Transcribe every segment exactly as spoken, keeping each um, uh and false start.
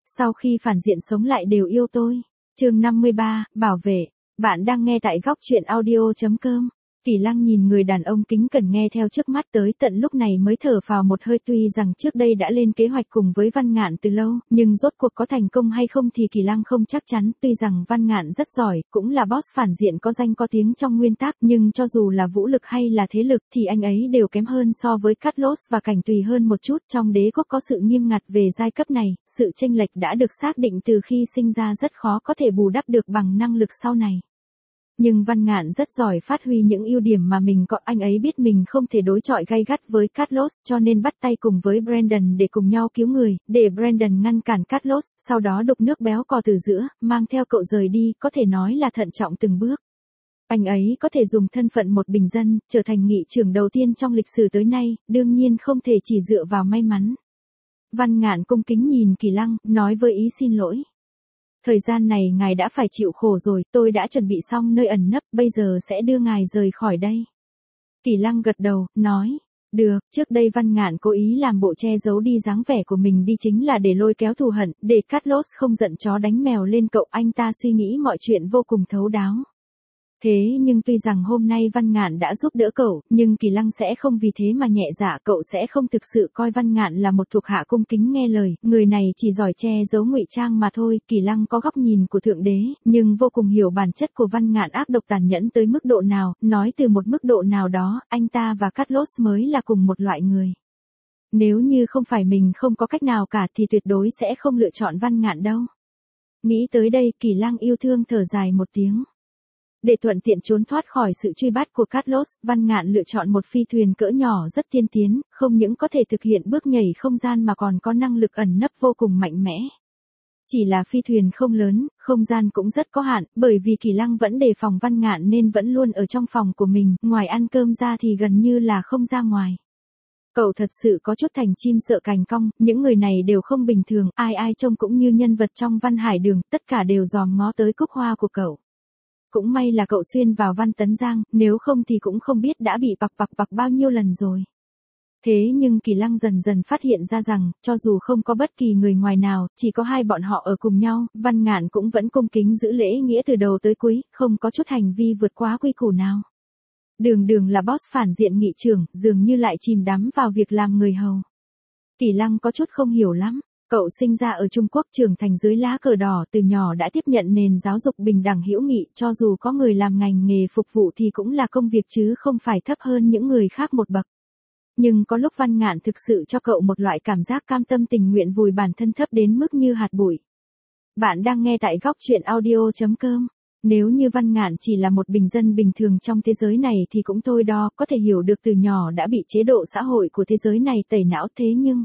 Sau khi phản diện sống lại đều yêu tôi. Chương năm mươi ba, bảo vệ. Bạn đang nghe tại góc truyện audio chấm com. Kỳ Lăng nhìn người đàn ông kính cẩn nghe theo trước mắt tới tận lúc này mới thở phào một hơi, tuy rằng trước đây đã lên kế hoạch cùng với Văn Ngạn từ lâu, nhưng rốt cuộc có thành công hay không thì Kỳ Lăng không chắc chắn, tuy rằng Văn Ngạn rất giỏi, cũng là boss phản diện có danh có tiếng trong nguyên tác, nhưng cho dù là vũ lực hay là thế lực thì anh ấy đều kém hơn so với Carlos và Cảnh Tùy hơn một chút. Trong đế quốc có sự nghiêm ngặt về giai cấp này, sự chênh lệch đã được xác định từ khi sinh ra, rất khó có thể bù đắp được bằng năng lực sau này. Nhưng Văn Ngạn rất giỏi phát huy những ưu điểm mà mình có, anh ấy biết mình không thể đối chọi gay gắt với Carlos, cho nên bắt tay cùng với Brandon để cùng nhau cứu người, để Brandon ngăn cản Carlos, sau đó đục nước béo cò từ giữa, mang theo cậu rời đi, có thể nói là thận trọng từng bước. Anh ấy có thể dùng thân phận một bình dân, trở thành nghị trưởng đầu tiên trong lịch sử tới nay, đương nhiên không thể chỉ dựa vào may mắn. Văn Ngạn cung kính nhìn Kỳ Lăng, nói với ý xin lỗi. Thời gian này ngài đã phải chịu khổ rồi, tôi đã chuẩn bị xong nơi ẩn nấp, bây giờ sẽ đưa ngài rời khỏi đây. Kỳ Lăng gật đầu, nói, được. Trước đây Văn Ngạn cố ý làm bộ che giấu đi dáng vẻ của mình đi chính là để lôi kéo thù hận, để Carlos không giận chó đánh mèo lên cậu, anh ta suy nghĩ mọi chuyện vô cùng thấu đáo. Thế nhưng tuy rằng hôm nay Văn Ngạn đã giúp đỡ cậu, nhưng Kỳ Lăng sẽ không vì thế mà nhẹ dạ, cậu sẽ không thực sự coi Văn Ngạn là một thuộc hạ cung kính nghe lời, người này chỉ giỏi che giấu ngụy trang mà thôi. Kỳ Lăng có góc nhìn của thượng đế, nhưng vô cùng hiểu bản chất của Văn Ngạn ác độc tàn nhẫn tới mức độ nào, nói từ một mức độ nào đó, anh ta và Carlos mới là cùng một loại người. Nếu như không phải mình không có cách nào cả thì tuyệt đối sẽ không lựa chọn Văn Ngạn đâu. Nghĩ tới đây, Kỳ Lăng yêu thương thở dài một tiếng. Để thuận tiện trốn thoát khỏi sự truy bắt của Carlos, Văn Ngạn lựa chọn một phi thuyền cỡ nhỏ rất tiên tiến, không những có thể thực hiện bước nhảy không gian mà còn có năng lực ẩn nấp vô cùng mạnh mẽ. Chỉ là phi thuyền không lớn, không gian cũng rất có hạn, bởi vì Kỳ Lăng vẫn đề phòng Văn Ngạn nên vẫn luôn ở trong phòng của mình, ngoài ăn cơm ra thì gần như là không ra ngoài. Cậu thật sự có chút thành chim sợ cành cong, những người này đều không bình thường, ai ai trông cũng như nhân vật trong Văn Hải Đường, tất cả đều dòm ngó tới cúc hoa của cậu. Cũng may là cậu xuyên vào Văn Tấn Giang, nếu không thì cũng không biết đã bị bặc bặc bặc bao nhiêu lần rồi. Thế nhưng Kỳ Lăng dần dần phát hiện ra rằng, cho dù không có bất kỳ người ngoài nào, chỉ có hai bọn họ ở cùng nhau, Văn Ngạn cũng vẫn cung kính giữ lễ nghĩa từ đầu tới cuối, không có chút hành vi vượt quá quy củ nào. Đường đường là boss phản diện nghị trưởng, dường như lại chìm đắm vào việc làm người hầu. Kỳ Lăng có chút không hiểu lắm. Cậu sinh ra ở Trung Quốc, trưởng thành dưới lá cờ đỏ, từ nhỏ đã tiếp nhận nền giáo dục bình đẳng hữu nghị, cho dù có người làm ngành nghề phục vụ thì cũng là công việc chứ không phải thấp hơn những người khác một bậc. Nhưng có lúc Văn Ngạn thực sự cho cậu một loại cảm giác cam tâm tình nguyện vùi bản thân thấp đến mức như hạt bụi. Bạn đang nghe tại góc truyện audio chấm com. Nếu như Văn Ngạn chỉ là một bình dân bình thường trong thế giới này thì cũng thôi đo, có thể hiểu được từ nhỏ đã bị chế độ xã hội của thế giới này tẩy não, thế nhưng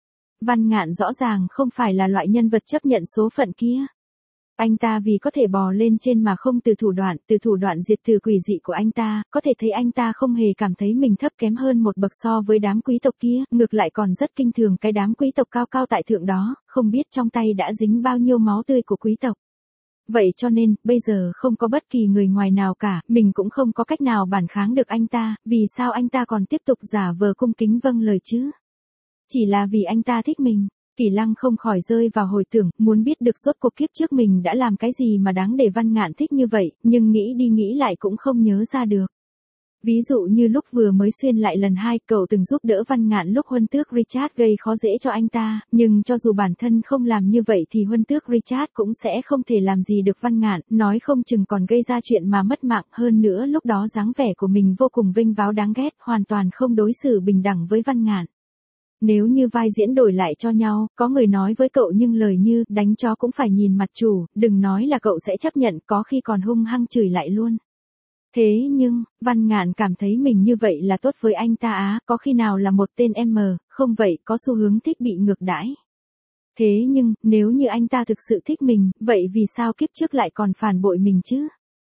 Văn Ngạn rõ ràng không phải là loại nhân vật chấp nhận số phận kia. Anh ta vì có thể bò lên trên mà không từ thủ đoạn, từ thủ đoạn diệt trừ quỷ dị của anh ta, có thể thấy anh ta không hề cảm thấy mình thấp kém hơn một bậc so với đám quý tộc kia, ngược lại còn rất kinh thường cái đám quý tộc cao cao tại thượng đó, không biết trong tay đã dính bao nhiêu máu tươi của quý tộc. Vậy cho nên, bây giờ không có bất kỳ người ngoài nào cả, mình cũng không có cách nào phản kháng được anh ta, vì sao anh ta còn tiếp tục giả vờ cung kính vâng lời chứ? Chỉ là vì anh ta thích mình. Kỳ Lăng không khỏi rơi vào hồi tưởng, muốn biết được rốt cuộc kiếp trước mình đã làm cái gì mà đáng để Văn Ngạn thích như vậy, nhưng nghĩ đi nghĩ lại cũng không nhớ ra được. Ví dụ như lúc vừa mới xuyên lại lần hai, cậu từng giúp đỡ Văn Ngạn lúc huân tước Richard gây khó dễ cho anh ta, nhưng cho dù bản thân không làm như vậy thì huân tước Richard cũng sẽ không thể làm gì được Văn Ngạn, nói không chừng còn gây ra chuyện mà mất mạng, hơn nữa lúc đó dáng vẻ của mình vô cùng vênh váo đáng ghét, hoàn toàn không đối xử bình đẳng với Văn Ngạn. Nếu như vai diễn đổi lại cho nhau, có người nói với cậu nhưng lời như, đánh chó cũng phải nhìn mặt chủ, đừng nói là cậu sẽ chấp nhận, có khi còn hung hăng chửi lại luôn. Thế nhưng, Văn Ngạn cảm thấy mình như vậy là tốt với anh ta á, có khi nào là một tên em, không vậy có xu hướng thích bị ngược đãi. Thế nhưng, nếu như anh ta thực sự thích mình, vậy vì sao kiếp trước lại còn phản bội mình chứ?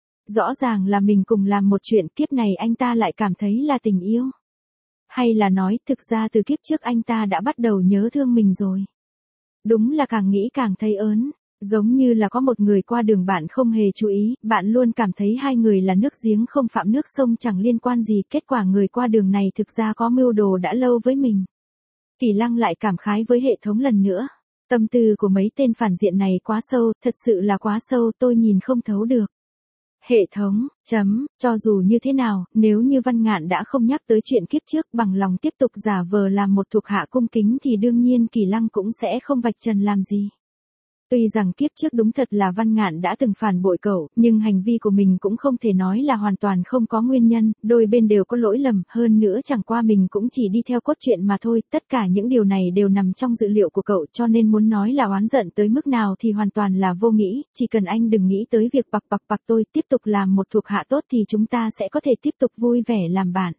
Rõ ràng là mình cùng làm một chuyện, kiếp này anh ta lại cảm thấy là tình yêu. Hay là nói, thực ra từ kiếp trước anh ta đã bắt đầu nhớ thương mình rồi. Đúng là càng nghĩ càng thấy ớn, giống như là có một người qua đường bạn không hề chú ý, bạn luôn cảm thấy hai người là nước giếng không phạm nước sông chẳng liên quan gì, kết quả người qua đường này thực ra có mưu đồ đã lâu với mình. Kỳ Lăng lại cảm khái với hệ thống lần nữa. Tâm tư của mấy tên phản diện này quá sâu, thật sự là quá sâu, tôi nhìn không thấu được. Hệ thống, chấm, cho dù như thế nào, nếu như Văn Ngạn đã không nhắc tới chuyện kiếp trước bằng lòng tiếp tục giả vờ làm một thuộc hạ cung kính thì đương nhiên Kỳ Lăng cũng sẽ không vạch trần làm gì. Tuy rằng kiếp trước đúng thật là Văn Ngạn đã từng phản bội cậu, nhưng hành vi của mình cũng không thể nói là hoàn toàn không có nguyên nhân, đôi bên đều có lỗi lầm, hơn nữa chẳng qua mình cũng chỉ đi theo cốt truyện mà thôi, tất cả những điều này đều nằm trong dự liệu của cậu cho nên muốn nói là oán giận tới mức nào thì hoàn toàn là vô nghĩ, chỉ cần anh đừng nghĩ tới việc bạc bạc bạc tôi tiếp tục làm một thuộc hạ tốt thì chúng ta sẽ có thể tiếp tục vui vẻ làm bạn.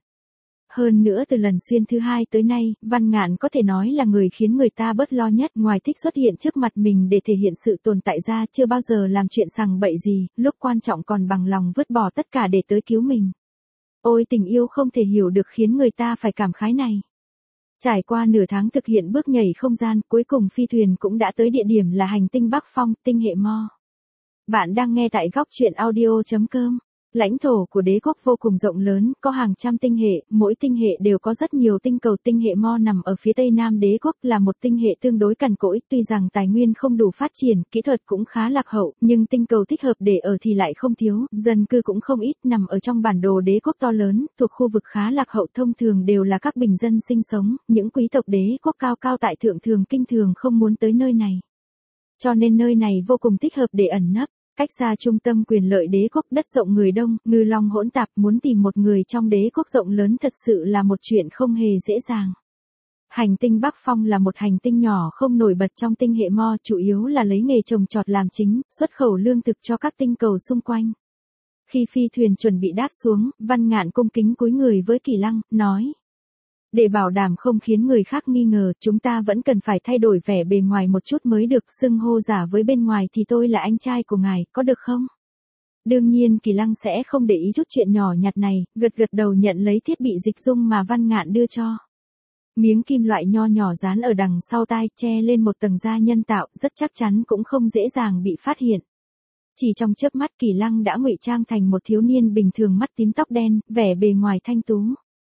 Hơn nữa từ lần xuyên thứ hai tới nay, Văn Ngạn có thể nói là người khiến người ta bớt lo nhất, ngoài thích xuất hiện trước mặt mình để thể hiện sự tồn tại ra, chưa bao giờ làm chuyện sằng bậy gì, lúc quan trọng còn bằng lòng vứt bỏ tất cả để tới cứu mình. Ôi tình yêu không thể hiểu được khiến người ta phải cảm khái này. Trải qua nửa tháng thực hiện bước nhảy không gian, cuối cùng phi thuyền cũng đã tới địa điểm là hành tinh Bắc Phong, tinh hệ Mo. Bạn đang nghe tại góc truyện audio chấm com. Lãnh thổ của đế quốc vô cùng rộng lớn, có hàng trăm tinh hệ, mỗi tinh hệ đều có rất nhiều tinh cầu. Tinh hệ Mo nằm ở phía tây nam đế quốc, là một tinh hệ tương đối cằn cỗi, tuy rằng tài nguyên không đủ phát triển, kỹ thuật cũng khá lạc hậu, nhưng tinh cầu thích hợp để ở thì lại không thiếu, dân cư cũng không ít, nằm ở trong bản đồ đế quốc to lớn, thuộc khu vực khá lạc hậu, thông thường đều là các bình dân sinh sống, những quý tộc đế quốc cao cao tại thượng thường kinh thường không muốn tới nơi này. Cho nên nơi này vô cùng thích hợp để ẩn nấp. Cách xa trung tâm quyền lợi đế quốc, đất rộng người đông, ngư long hỗn tạp, muốn tìm một người trong đế quốc rộng lớn thật sự là một chuyện không hề dễ dàng. Hành tinh Bắc Phong là một hành tinh nhỏ không nổi bật trong tinh hệ Mo, chủ yếu là lấy nghề trồng trọt làm chính, xuất khẩu lương thực cho các tinh cầu xung quanh. Khi phi thuyền chuẩn bị đáp xuống, Văn Ngạn cung kính cúi người với Kỳ Lăng, nói. Để bảo đảm không khiến người khác nghi ngờ, chúng ta vẫn cần phải thay đổi vẻ bề ngoài một chút mới được, xưng hô giả với bên ngoài thì tôi là anh trai của ngài, có được không? Đương nhiên Kỳ Lăng sẽ không để ý chút chuyện nhỏ nhặt này, gật gật đầu nhận lấy thiết bị dịch dung mà Văn Ngạn đưa cho. Miếng kim loại nho nhỏ dán ở đằng sau tai, che lên một tầng da nhân tạo, rất chắc chắn cũng không dễ dàng bị phát hiện. Chỉ trong chớp mắt Kỳ Lăng đã ngụy trang thành một thiếu niên bình thường, mắt tím tóc đen, vẻ bề ngoài thanh tú.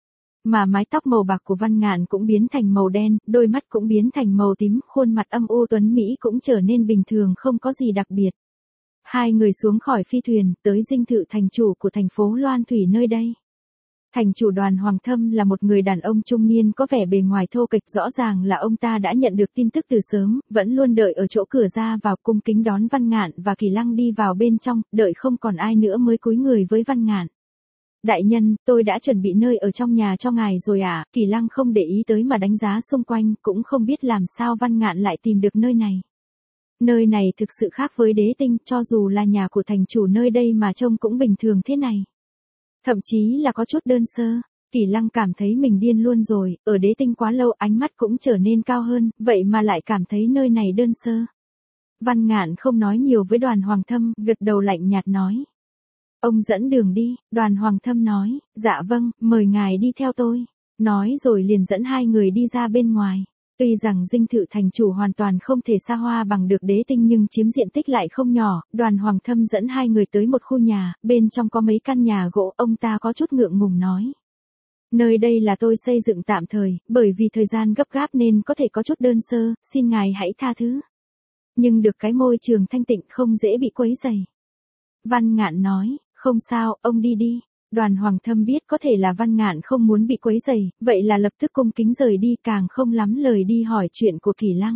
Mà mái tóc màu bạc của Văn Ngạn cũng biến thành màu đen, đôi mắt cũng biến thành màu tím, khuôn mặt âm u tuấn Mỹ cũng trở nên bình thường không có gì đặc biệt. Hai người xuống khỏi phi thuyền, tới dinh thự thành chủ của thành phố Loan Thủy nơi đây. Thành chủ Đoàn Hoàng Thâm là một người đàn ông trung niên có vẻ bề ngoài thô kệch, rõ ràng là ông ta đã nhận được tin tức từ sớm, vẫn luôn đợi ở chỗ cửa ra vào cung kính đón Văn Ngạn và Kỳ Lăng đi vào bên trong, đợi không còn ai nữa mới cúi người với Văn Ngạn. Đại nhân, tôi đã chuẩn bị nơi ở trong nhà cho ngài rồi à, Kỳ Lăng không để ý tới mà đánh giá xung quanh, cũng không biết làm sao Văn Ngạn lại tìm được nơi này. Nơi này thực sự khác với đế tinh, cho dù là nhà của thành chủ nơi đây mà trông cũng bình thường thế này. Thậm chí là có chút đơn sơ, Kỳ Lăng cảm thấy mình điên luôn rồi, ở đế tinh quá lâu ánh mắt cũng trở nên cao hơn, vậy mà lại cảm thấy nơi này đơn sơ. Văn Ngạn không nói nhiều với Đoàn Hoàng Thâm, gật đầu lạnh nhạt nói. Ông dẫn đường đi, Đoàn Hoàng Thâm nói, dạ vâng, mời ngài đi theo tôi. Nói rồi liền dẫn hai người đi ra bên ngoài. Tuy rằng dinh thự thành chủ hoàn toàn không thể xa hoa bằng được đế tinh nhưng chiếm diện tích lại không nhỏ, Đoàn Hoàng Thâm dẫn hai người tới một khu nhà, bên trong có mấy căn nhà gỗ, ông ta có chút ngượng ngùng nói. Nơi đây là tôi xây dựng tạm thời, bởi vì thời gian gấp gáp nên có thể có chút đơn sơ, xin ngài hãy tha thứ. Nhưng được cái môi trường thanh tịnh không dễ bị quấy rầy. Văn Ngạn nói. Không sao, ông đi đi. Đoàn Hoàng Thâm biết có thể là Văn Ngạn không muốn bị quấy rầy, vậy là lập tức cung kính rời đi, càng không lắm lời đi hỏi chuyện của Kỳ Lăng.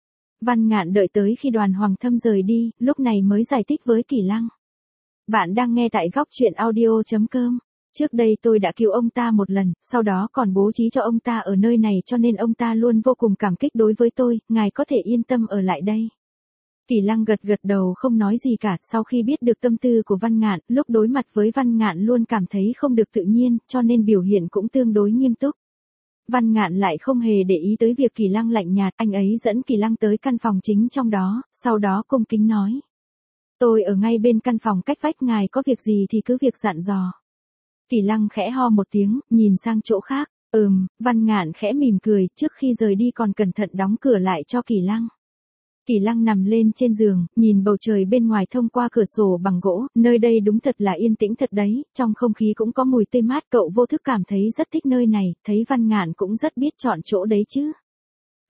Văn Ngạn đợi tới khi Đoàn Hoàng Thâm rời đi, lúc này mới giải thích với Kỳ Lăng. Bạn đang nghe tại góc truyện audio chấm com. Trước đây tôi đã cứu ông ta một lần, sau đó còn bố trí cho ông ta ở nơi này cho nên ông ta luôn vô cùng cảm kích đối với tôi, ngài có thể yên tâm ở lại đây. Kỳ Lăng gật gật đầu không nói gì cả, sau khi biết được tâm tư của Văn Ngạn, lúc đối mặt với Văn Ngạn luôn cảm thấy không được tự nhiên, cho nên biểu hiện cũng tương đối nghiêm túc. Văn Ngạn lại không hề để ý tới việc Kỳ Lăng lạnh nhạt, anh ấy dẫn Kỳ Lăng tới căn phòng chính trong đó, sau đó cung kính nói. Tôi ở ngay bên căn phòng cách vách, ngài có việc gì thì cứ việc dặn dò. Kỳ Lăng khẽ ho một tiếng, nhìn sang chỗ khác, ừm, Văn Ngạn khẽ mỉm cười, trước khi rời đi còn cẩn thận đóng cửa lại cho Kỳ Lăng. Kỳ Lăng nằm lên trên giường, nhìn bầu trời bên ngoài thông qua cửa sổ bằng gỗ, nơi đây đúng thật là yên tĩnh thật đấy, trong không khí cũng có mùi tươi mát, cậu vô thức cảm thấy rất thích nơi này, thấy Văn Ngạn cũng rất biết chọn chỗ đấy chứ.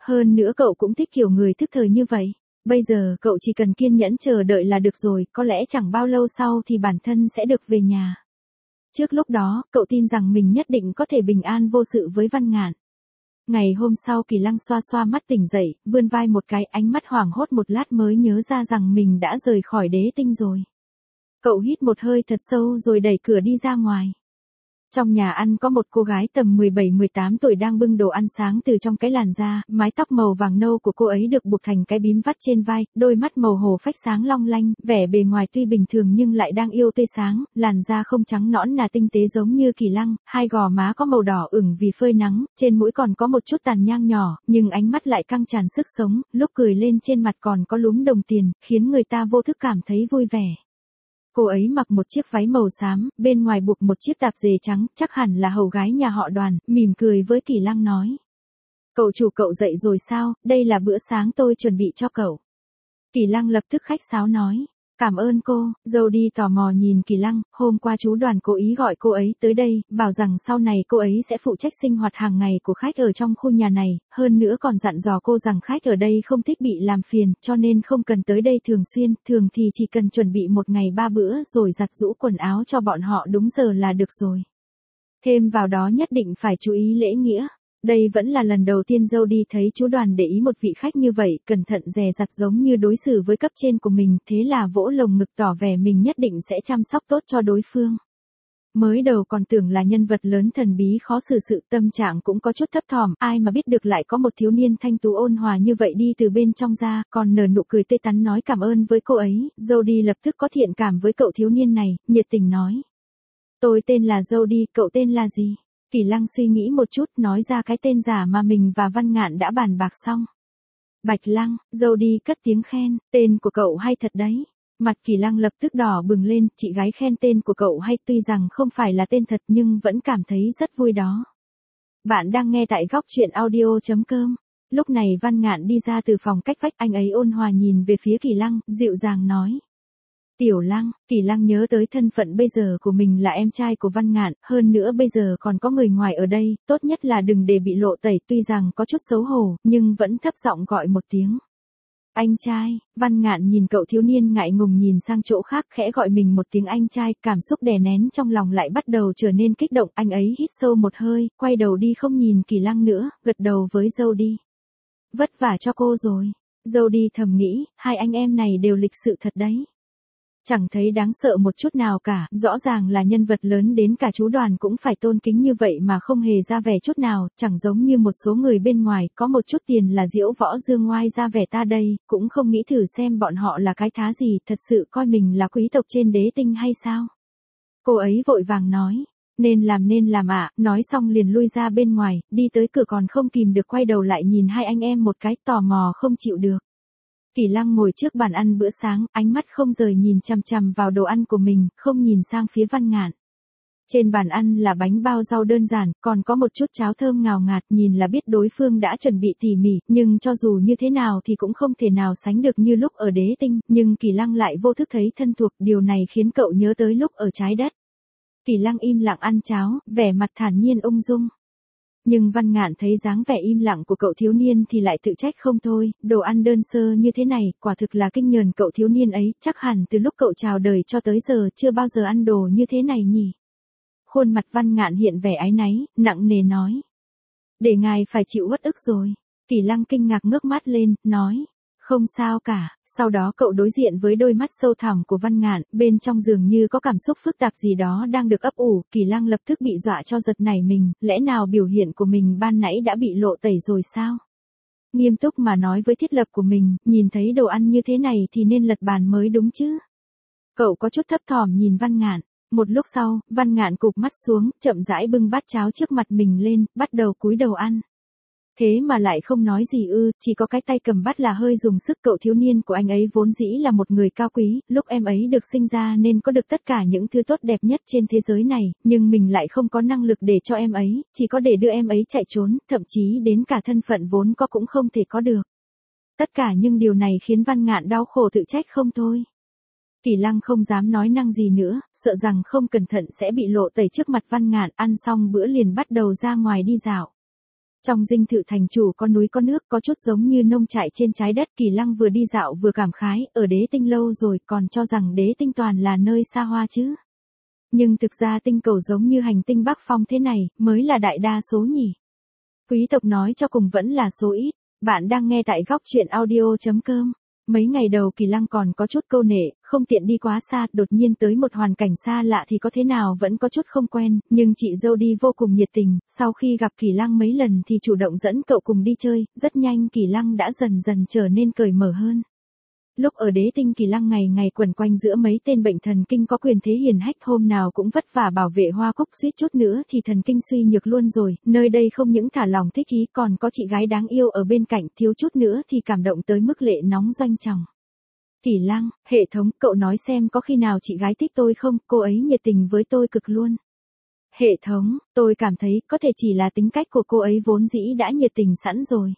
Hơn nữa cậu cũng thích kiểu người thức thời như vậy. Bây giờ cậu chỉ cần kiên nhẫn chờ đợi là được rồi, có lẽ chẳng bao lâu sau thì bản thân sẽ được về nhà. Trước lúc đó, cậu tin rằng mình nhất định có thể bình an vô sự với Văn Ngạn. Ngày hôm sau Kỳ Lăng xoa xoa mắt tỉnh dậy, vươn vai một cái, ánh mắt hoảng hốt một lát mới nhớ ra rằng mình đã rời khỏi đế tinh rồi. Cậu hít một hơi thật sâu rồi đẩy cửa đi ra ngoài. Trong nhà ăn có một cô gái tầm mười bảy mười tám tuổi đang bưng đồ ăn sáng từ trong cái làn ra, mái tóc màu vàng nâu của cô ấy được buộc thành cái bím vắt trên vai, đôi mắt màu hồ phách sáng long lanh, vẻ bề ngoài tuy bình thường nhưng lại đang yêu tươi sáng, làn da không trắng nõn nà tinh tế giống như Kỳ Lăng, hai gò má có màu đỏ ửng vì phơi nắng, trên mũi còn có một chút tàn nhang nhỏ, nhưng ánh mắt lại căng tràn sức sống, lúc cười lên trên mặt còn có lúm đồng tiền, khiến người ta vô thức cảm thấy vui vẻ. Cô ấy mặc một chiếc váy màu xám, bên ngoài buộc một chiếc tạp dề trắng, chắc hẳn là hầu gái nhà họ Đoàn, mỉm cười với Kỳ Lăng nói. Cậu chủ cậu dậy rồi sao, đây là bữa sáng tôi chuẩn bị cho cậu. Kỳ Lăng lập tức khách sáo nói. Cảm ơn cô, Jody tò mò nhìn Kỳ Lăng, hôm qua chú Đoàn cố ý gọi cô ấy tới đây, bảo rằng sau này cô ấy sẽ phụ trách sinh hoạt hàng ngày của khách ở trong khu nhà này, hơn nữa còn dặn dò cô rằng khách ở đây không thích bị làm phiền, cho nên không cần tới đây thường xuyên, thường thì chỉ cần chuẩn bị một ngày ba bữa rồi giặt giũ quần áo cho bọn họ đúng giờ là được rồi. Thêm vào đó nhất định phải chú ý lễ nghĩa. Đây vẫn là lần đầu tiên Jody thấy chú Đoàn để ý một vị khách như vậy, cẩn thận dè dặt giống như đối xử với cấp trên của mình, thế là vỗ lồng ngực tỏ vẻ mình nhất định sẽ chăm sóc tốt cho đối phương. Mới đầu còn tưởng là nhân vật lớn thần bí khó xử sự, tâm trạng cũng có chút thấp thỏm, ai mà biết được lại có một thiếu niên thanh tú ôn hòa như vậy đi từ bên trong ra, còn nở nụ cười tươi tắn nói cảm ơn với cô ấy. Jody lập tức có thiện cảm với cậu thiếu niên này, nhiệt tình nói. Tôi tên là Jody, cậu tên là gì? Kỳ Lăng suy nghĩ một chút, nói ra cái tên giả mà mình và Văn Ngạn đã bàn bạc xong. Bạch Lăng, Jody cất tiếng khen, tên của cậu hay thật đấy. Mặt Kỳ Lăng lập tức đỏ bừng lên, chị gái khen tên của cậu hay, tuy rằng không phải là tên thật nhưng vẫn cảm thấy rất vui đó. Bạn đang nghe tại góc truyện audio chấm com. Lúc này Văn Ngạn đi ra từ phòng cách vách, anh ấy ôn hòa nhìn về phía Kỳ Lăng, dịu dàng nói. Tiểu Lăng, Kỳ Lăng nhớ tới thân phận bây giờ của mình là em trai của Văn Ngạn, hơn nữa bây giờ còn có người ngoài ở đây, tốt nhất là đừng để bị lộ tẩy, tuy rằng có chút xấu hổ, nhưng vẫn thấp giọng gọi một tiếng. Anh trai, Văn Ngạn nhìn cậu thiếu niên ngại ngùng nhìn sang chỗ khác khẽ gọi mình một tiếng anh trai, cảm xúc đè nén trong lòng lại bắt đầu trở nên kích động, anh ấy hít sâu một hơi, quay đầu đi không nhìn Kỳ Lăng nữa, gật đầu với Jody. Vất vả cho cô rồi. Jody thầm nghĩ, hai anh em này đều lịch sự thật đấy. Chẳng thấy đáng sợ một chút nào cả, rõ ràng là nhân vật lớn đến cả chú Đoàn cũng phải tôn kính như vậy mà không hề ra vẻ chút nào, chẳng giống như một số người bên ngoài, có một chút tiền là diễu võ dương ngoai ra vẻ ta đây, cũng không nghĩ thử xem bọn họ là cái thá gì, thật sự coi mình là quý tộc trên đế tinh hay sao? Cô ấy vội vàng nói, nên làm nên làm ạ, à, nói xong liền lui ra bên ngoài, đi tới cửa còn không kìm được quay đầu lại nhìn hai anh em một cái, tò mò không chịu được. Kỳ Lăng ngồi trước bàn ăn bữa sáng, ánh mắt không rời nhìn chằm chằm vào đồ ăn của mình, không nhìn sang phía Văn Ngạn. Trên bàn ăn là bánh bao rau đơn giản, còn có một chút cháo thơm ngào ngạt, nhìn là biết đối phương đã chuẩn bị tỉ mỉ, nhưng cho dù như thế nào thì cũng không thể nào sánh được như lúc ở đế tinh, nhưng Kỳ Lăng lại vô thức thấy thân thuộc, điều này khiến cậu nhớ tới lúc ở trái đất. Kỳ Lăng im lặng ăn cháo, vẻ mặt thản nhiên ung dung. Nhưng Văn Ngạn thấy dáng vẻ im lặng của cậu thiếu niên thì lại tự trách không thôi, đồ ăn đơn sơ như thế này, quả thực là kinh nhờn cậu thiếu niên ấy, chắc hẳn từ lúc cậu chào đời cho tới giờ chưa bao giờ ăn đồ như thế này nhỉ. Khuôn mặt Văn Ngạn hiện vẻ áy náy, nặng nề nói. Để ngài phải chịu uất ức rồi. Kỳ Lăng kinh ngạc ngước mắt lên, nói. Không sao cả, sau đó cậu đối diện với đôi mắt sâu thẳm của Văn Ngạn, bên trong dường như có cảm xúc phức tạp gì đó đang được ấp ủ, Kỳ Lăng lập tức bị dọa cho giật nảy mình, lẽ nào biểu hiện của mình ban nãy đã bị lộ tẩy rồi sao? Nghiêm túc mà nói với thiết lập của mình, nhìn thấy đồ ăn như thế này thì nên lật bàn mới đúng chứ. Cậu có chút thấp thỏm nhìn Văn Ngạn, một lúc sau, Văn Ngạn cụp mắt xuống, chậm rãi bưng bát cháo trước mặt mình lên, bắt đầu cúi đầu ăn. Thế mà lại không nói gì ư, chỉ có cái tay cầm bát là hơi dùng sức, cậu thiếu niên của anh ấy vốn dĩ là một người cao quý, lúc em ấy được sinh ra nên có được tất cả những thứ tốt đẹp nhất trên thế giới này, nhưng mình lại không có năng lực để cho em ấy, chỉ có để đưa em ấy chạy trốn, thậm chí đến cả thân phận vốn có cũng không thể có được. Tất cả những điều này khiến Văn Ngạn đau khổ tự trách không thôi. Kỳ Lăng không dám nói năng gì nữa, sợ rằng không cẩn thận sẽ bị lộ tẩy trước mặt Văn Ngạn, ăn xong bữa liền bắt đầu ra ngoài đi dạo. Trong dinh thự thành chủ có núi có nước, có chút giống như nông trại trên trái đất. Kỳ Lăng vừa đi dạo vừa cảm khái, ở Đế Tinh lâu rồi còn cho rằng Đế Tinh toàn là nơi xa hoa chứ. Nhưng thực ra tinh cầu giống như hành tinh Bắc Phong thế này, mới là đại đa số nhỉ. Quý tộc nói cho cùng vẫn là số ít. Bạn đang nghe tại góc truyện audio.com. Mấy ngày đầu Kỳ Lăng còn có chút câu nệ, không tiện đi quá xa, đột nhiên tới một hoàn cảnh xa lạ thì có thế nào vẫn có chút không quen, nhưng chị dâu đi vô cùng nhiệt tình, sau khi gặp Kỳ Lăng mấy lần thì chủ động dẫn cậu cùng đi chơi, rất nhanh Kỳ Lăng đã dần dần trở nên cởi mở hơn. Lúc ở Đế Tinh Kỳ Lăng ngày ngày quẩn quanh giữa mấy tên bệnh thần kinh có quyền thế hiền hách, hôm nào cũng vất vả bảo vệ Hoa Cúc, suýt chút nữa thì thần kinh suy nhược luôn rồi, nơi đây không những thả lòng thích ý còn có chị gái đáng yêu ở bên cạnh, thiếu chút nữa thì cảm động tới mức lệ nóng doanh tròng. Kỳ Lăng, hệ thống, cậu nói xem có khi nào chị gái thích tôi không, cô ấy nhiệt tình với tôi cực luôn. Hệ thống, tôi cảm thấy có thể chỉ là tính cách của cô ấy vốn dĩ đã nhiệt tình sẵn rồi.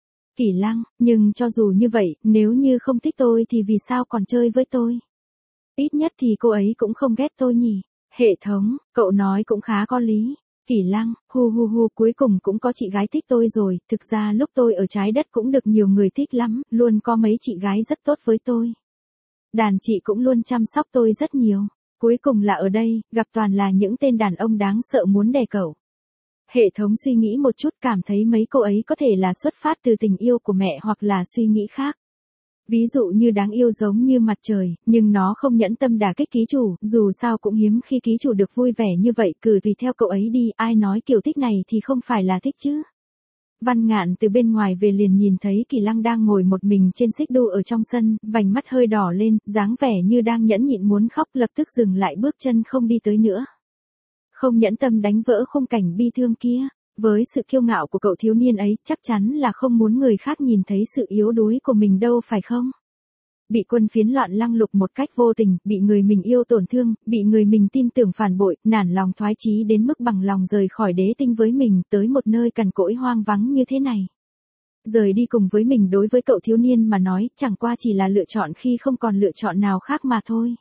Kỳ Lăng, nhưng cho dù như vậy, nếu như không thích tôi thì vì sao còn chơi với tôi? Ít nhất thì cô ấy cũng không ghét tôi nhỉ? Hệ thống, cậu nói cũng khá có lý. Kỳ Lăng, hu hu hu, cuối cùng cũng có chị gái thích tôi rồi, thực ra lúc tôi ở trái đất cũng được nhiều người thích lắm, luôn có mấy chị gái rất tốt với tôi. Đàn chị cũng luôn chăm sóc tôi rất nhiều. Cuối cùng là ở đây, gặp toàn là những tên đàn ông đáng sợ muốn đè cậu. Hệ thống suy nghĩ một chút, cảm thấy mấy cô ấy có thể là xuất phát từ tình yêu của mẹ hoặc là suy nghĩ khác. Ví dụ như đáng yêu giống như mặt trời, nhưng nó không nhẫn tâm đả kích ký chủ, dù sao cũng hiếm khi ký chủ được vui vẻ như vậy, cứ tùy theo cậu ấy đi, ai nói kiểu thích này thì không phải là thích chứ. Văn Ngạn từ bên ngoài về liền nhìn thấy Kỳ Lăng đang ngồi một mình trên xích đu ở trong sân, vành mắt hơi đỏ lên, dáng vẻ như đang nhẫn nhịn muốn khóc, lập tức dừng lại bước chân không đi tới nữa. Không nhẫn tâm đánh vỡ khung cảnh bi thương kia. Với sự kiêu ngạo của cậu thiếu niên ấy, chắc chắn là không muốn người khác nhìn thấy sự yếu đuối của mình đâu phải không? Bị quân phiến loạn lăng lục một cách vô tình, bị người mình yêu tổn thương, bị người mình tin tưởng phản bội, nản lòng thoái chí đến mức bằng lòng rời khỏi Đế Tinh với mình, tới một nơi cằn cỗi hoang vắng như thế này. Rời đi cùng với mình đối với cậu thiếu niên mà nói, chẳng qua chỉ là lựa chọn khi không còn lựa chọn nào khác mà thôi.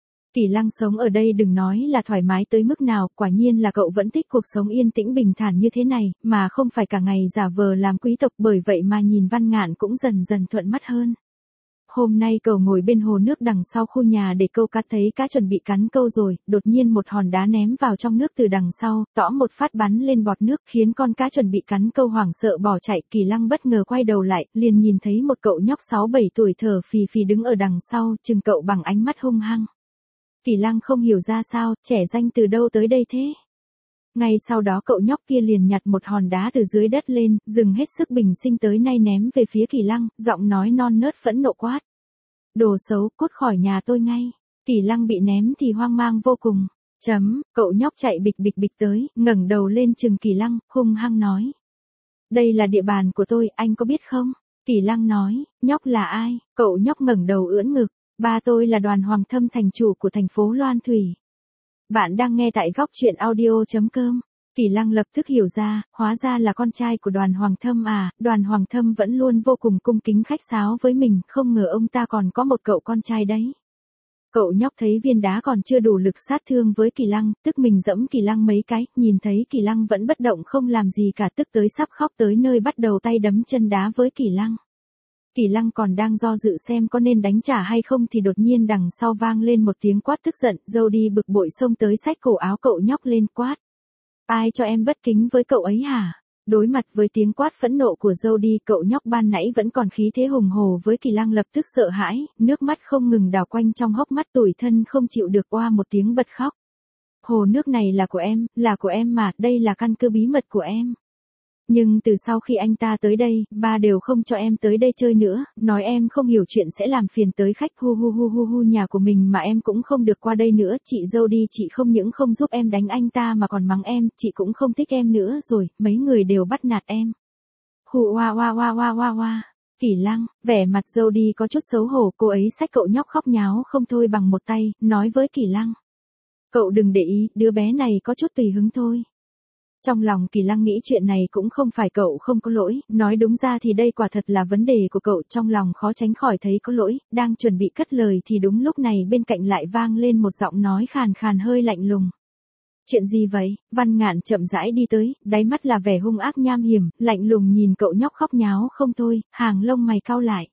Kỳ Lăng sống ở đây đừng nói là thoải mái tới mức nào, quả nhiên là cậu vẫn thích cuộc sống yên tĩnh bình thản như thế này, mà không phải cả ngày giả vờ làm quý tộc, bởi vậy mà nhìn Văn Ngạn cũng dần dần thuận mắt hơn. Hôm nay cậu ngồi bên hồ nước đằng sau khu nhà để câu cá, thấy cá chuẩn bị cắn câu rồi, đột nhiên một hòn đá ném vào trong nước từ đằng sau, tõ một phát bắn lên bọt nước, khiến con cá chuẩn bị cắn câu hoảng sợ bỏ chạy. Kỳ Lăng bất ngờ quay đầu lại, liền nhìn thấy một cậu nhóc sáu bảy tuổi thở phì phì đứng ở đằng sau, chừng cậu bằng ánh mắt hung hăng. Kỳ Lăng không hiểu ra sao, trẻ danh từ đâu tới đây thế? Ngay sau đó cậu nhóc kia liền nhặt một hòn đá từ dưới đất lên, dừng hết sức bình sinh tới nay ném về phía Kỳ Lăng, giọng nói non nớt phẫn nộ quát. Đồ xấu, cút khỏi nhà tôi ngay. Kỳ Lăng bị ném thì hoang mang vô cùng. Chấm, cậu nhóc chạy bịch bịch bịch tới, ngẩng đầu lên chừng Kỳ Lăng, hung hăng nói. Đây là địa bàn của tôi, anh có biết không? Kỳ Lăng nói, nhóc là ai? Cậu nhóc ngẩng đầu ưỡn ngực. Ba tôi là Đoàn Hoàng Thâm, thành chủ của thành phố Loan Thủy. Bạn đang nghe tại góc truyện audio.com. Kỳ Lăng lập tức hiểu ra, hóa ra là con trai của Đoàn Hoàng Thâm à, Đoàn Hoàng Thâm vẫn luôn vô cùng cung kính khách sáo với mình, không ngờ ông ta còn có một cậu con trai đấy. Cậu nhóc thấy viên đá còn chưa đủ lực sát thương với Kỳ Lăng, tức mình dẫm Kỳ Lăng mấy cái, nhìn thấy Kỳ Lăng vẫn bất động không làm gì cả, tức tới sắp khóc tới nơi bắt đầu tay đấm chân đá với Kỳ Lăng. Kỳ Lăng còn đang do dự xem có nên đánh trả hay không thì đột nhiên đằng sau vang lên một tiếng quát tức giận, dâu đi bực bội xông tới xách cổ áo cậu nhóc lên quát. Ai cho em bất kính với cậu ấy hả? Đối mặt với tiếng quát phẫn nộ của dâu đi, cậu nhóc ban nãy vẫn còn khí thế hùng hồ với Kỳ Lăng lập tức sợ hãi, nước mắt không ngừng đào quanh trong hốc mắt, tủi thân không chịu được oa một tiếng bật khóc. Hồ nước này là của em, là của em mà, đây là căn cứ bí mật của em. Nhưng từ sau khi anh ta tới đây, ba đều không cho em tới đây chơi nữa, nói em không hiểu chuyện sẽ làm phiền tới khách, hu hu hu hu hu, nhà của mình mà em cũng không được qua đây nữa. Chị dâu đi, chị không những không giúp em đánh anh ta mà còn mắng em, chị cũng không thích em nữa rồi, mấy người đều bắt nạt em. Hù oa oa oa oa oa oa. Kỳ Lăng, vẻ mặt dâu đi có chút xấu hổ, cô ấy xách cậu nhóc khóc nháo không thôi bằng một tay, nói với Kỳ Lăng. Cậu đừng để ý, đứa bé này có chút tùy hứng thôi. Trong lòng Kỳ Lăng nghĩ chuyện này cũng không phải cậu không có lỗi, nói đúng ra thì đây quả thật là vấn đề của cậu, trong lòng khó tránh khỏi thấy có lỗi, đang chuẩn bị cất lời thì đúng lúc này bên cạnh lại vang lên một giọng nói khàn khàn hơi lạnh lùng. Chuyện gì vậy? Văn Ngạn chậm rãi đi tới, đáy mắt là vẻ hung ác nham hiểm, lạnh lùng nhìn cậu nhóc khóc nháo không thôi, hàng lông mày cau lại.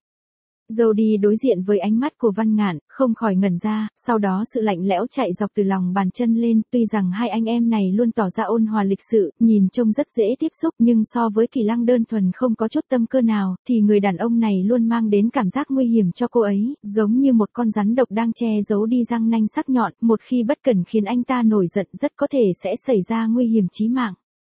Jody đối diện với ánh mắt của Văn Ngạn, không khỏi ngẩn ra, sau đó sự lạnh lẽo chạy dọc từ lòng bàn chân lên, tuy rằng hai anh em này luôn tỏ ra ôn hòa lịch sự, nhìn trông rất dễ tiếp xúc nhưng so với Kỳ Lăng đơn thuần không có chút tâm cơ nào, thì người đàn ông này luôn mang đến cảm giác nguy hiểm cho cô ấy, giống như một con rắn độc đang che giấu đi răng nanh sắc nhọn, một khi bất cẩn khiến anh ta nổi giận rất có thể sẽ xảy ra nguy hiểm chí mạng.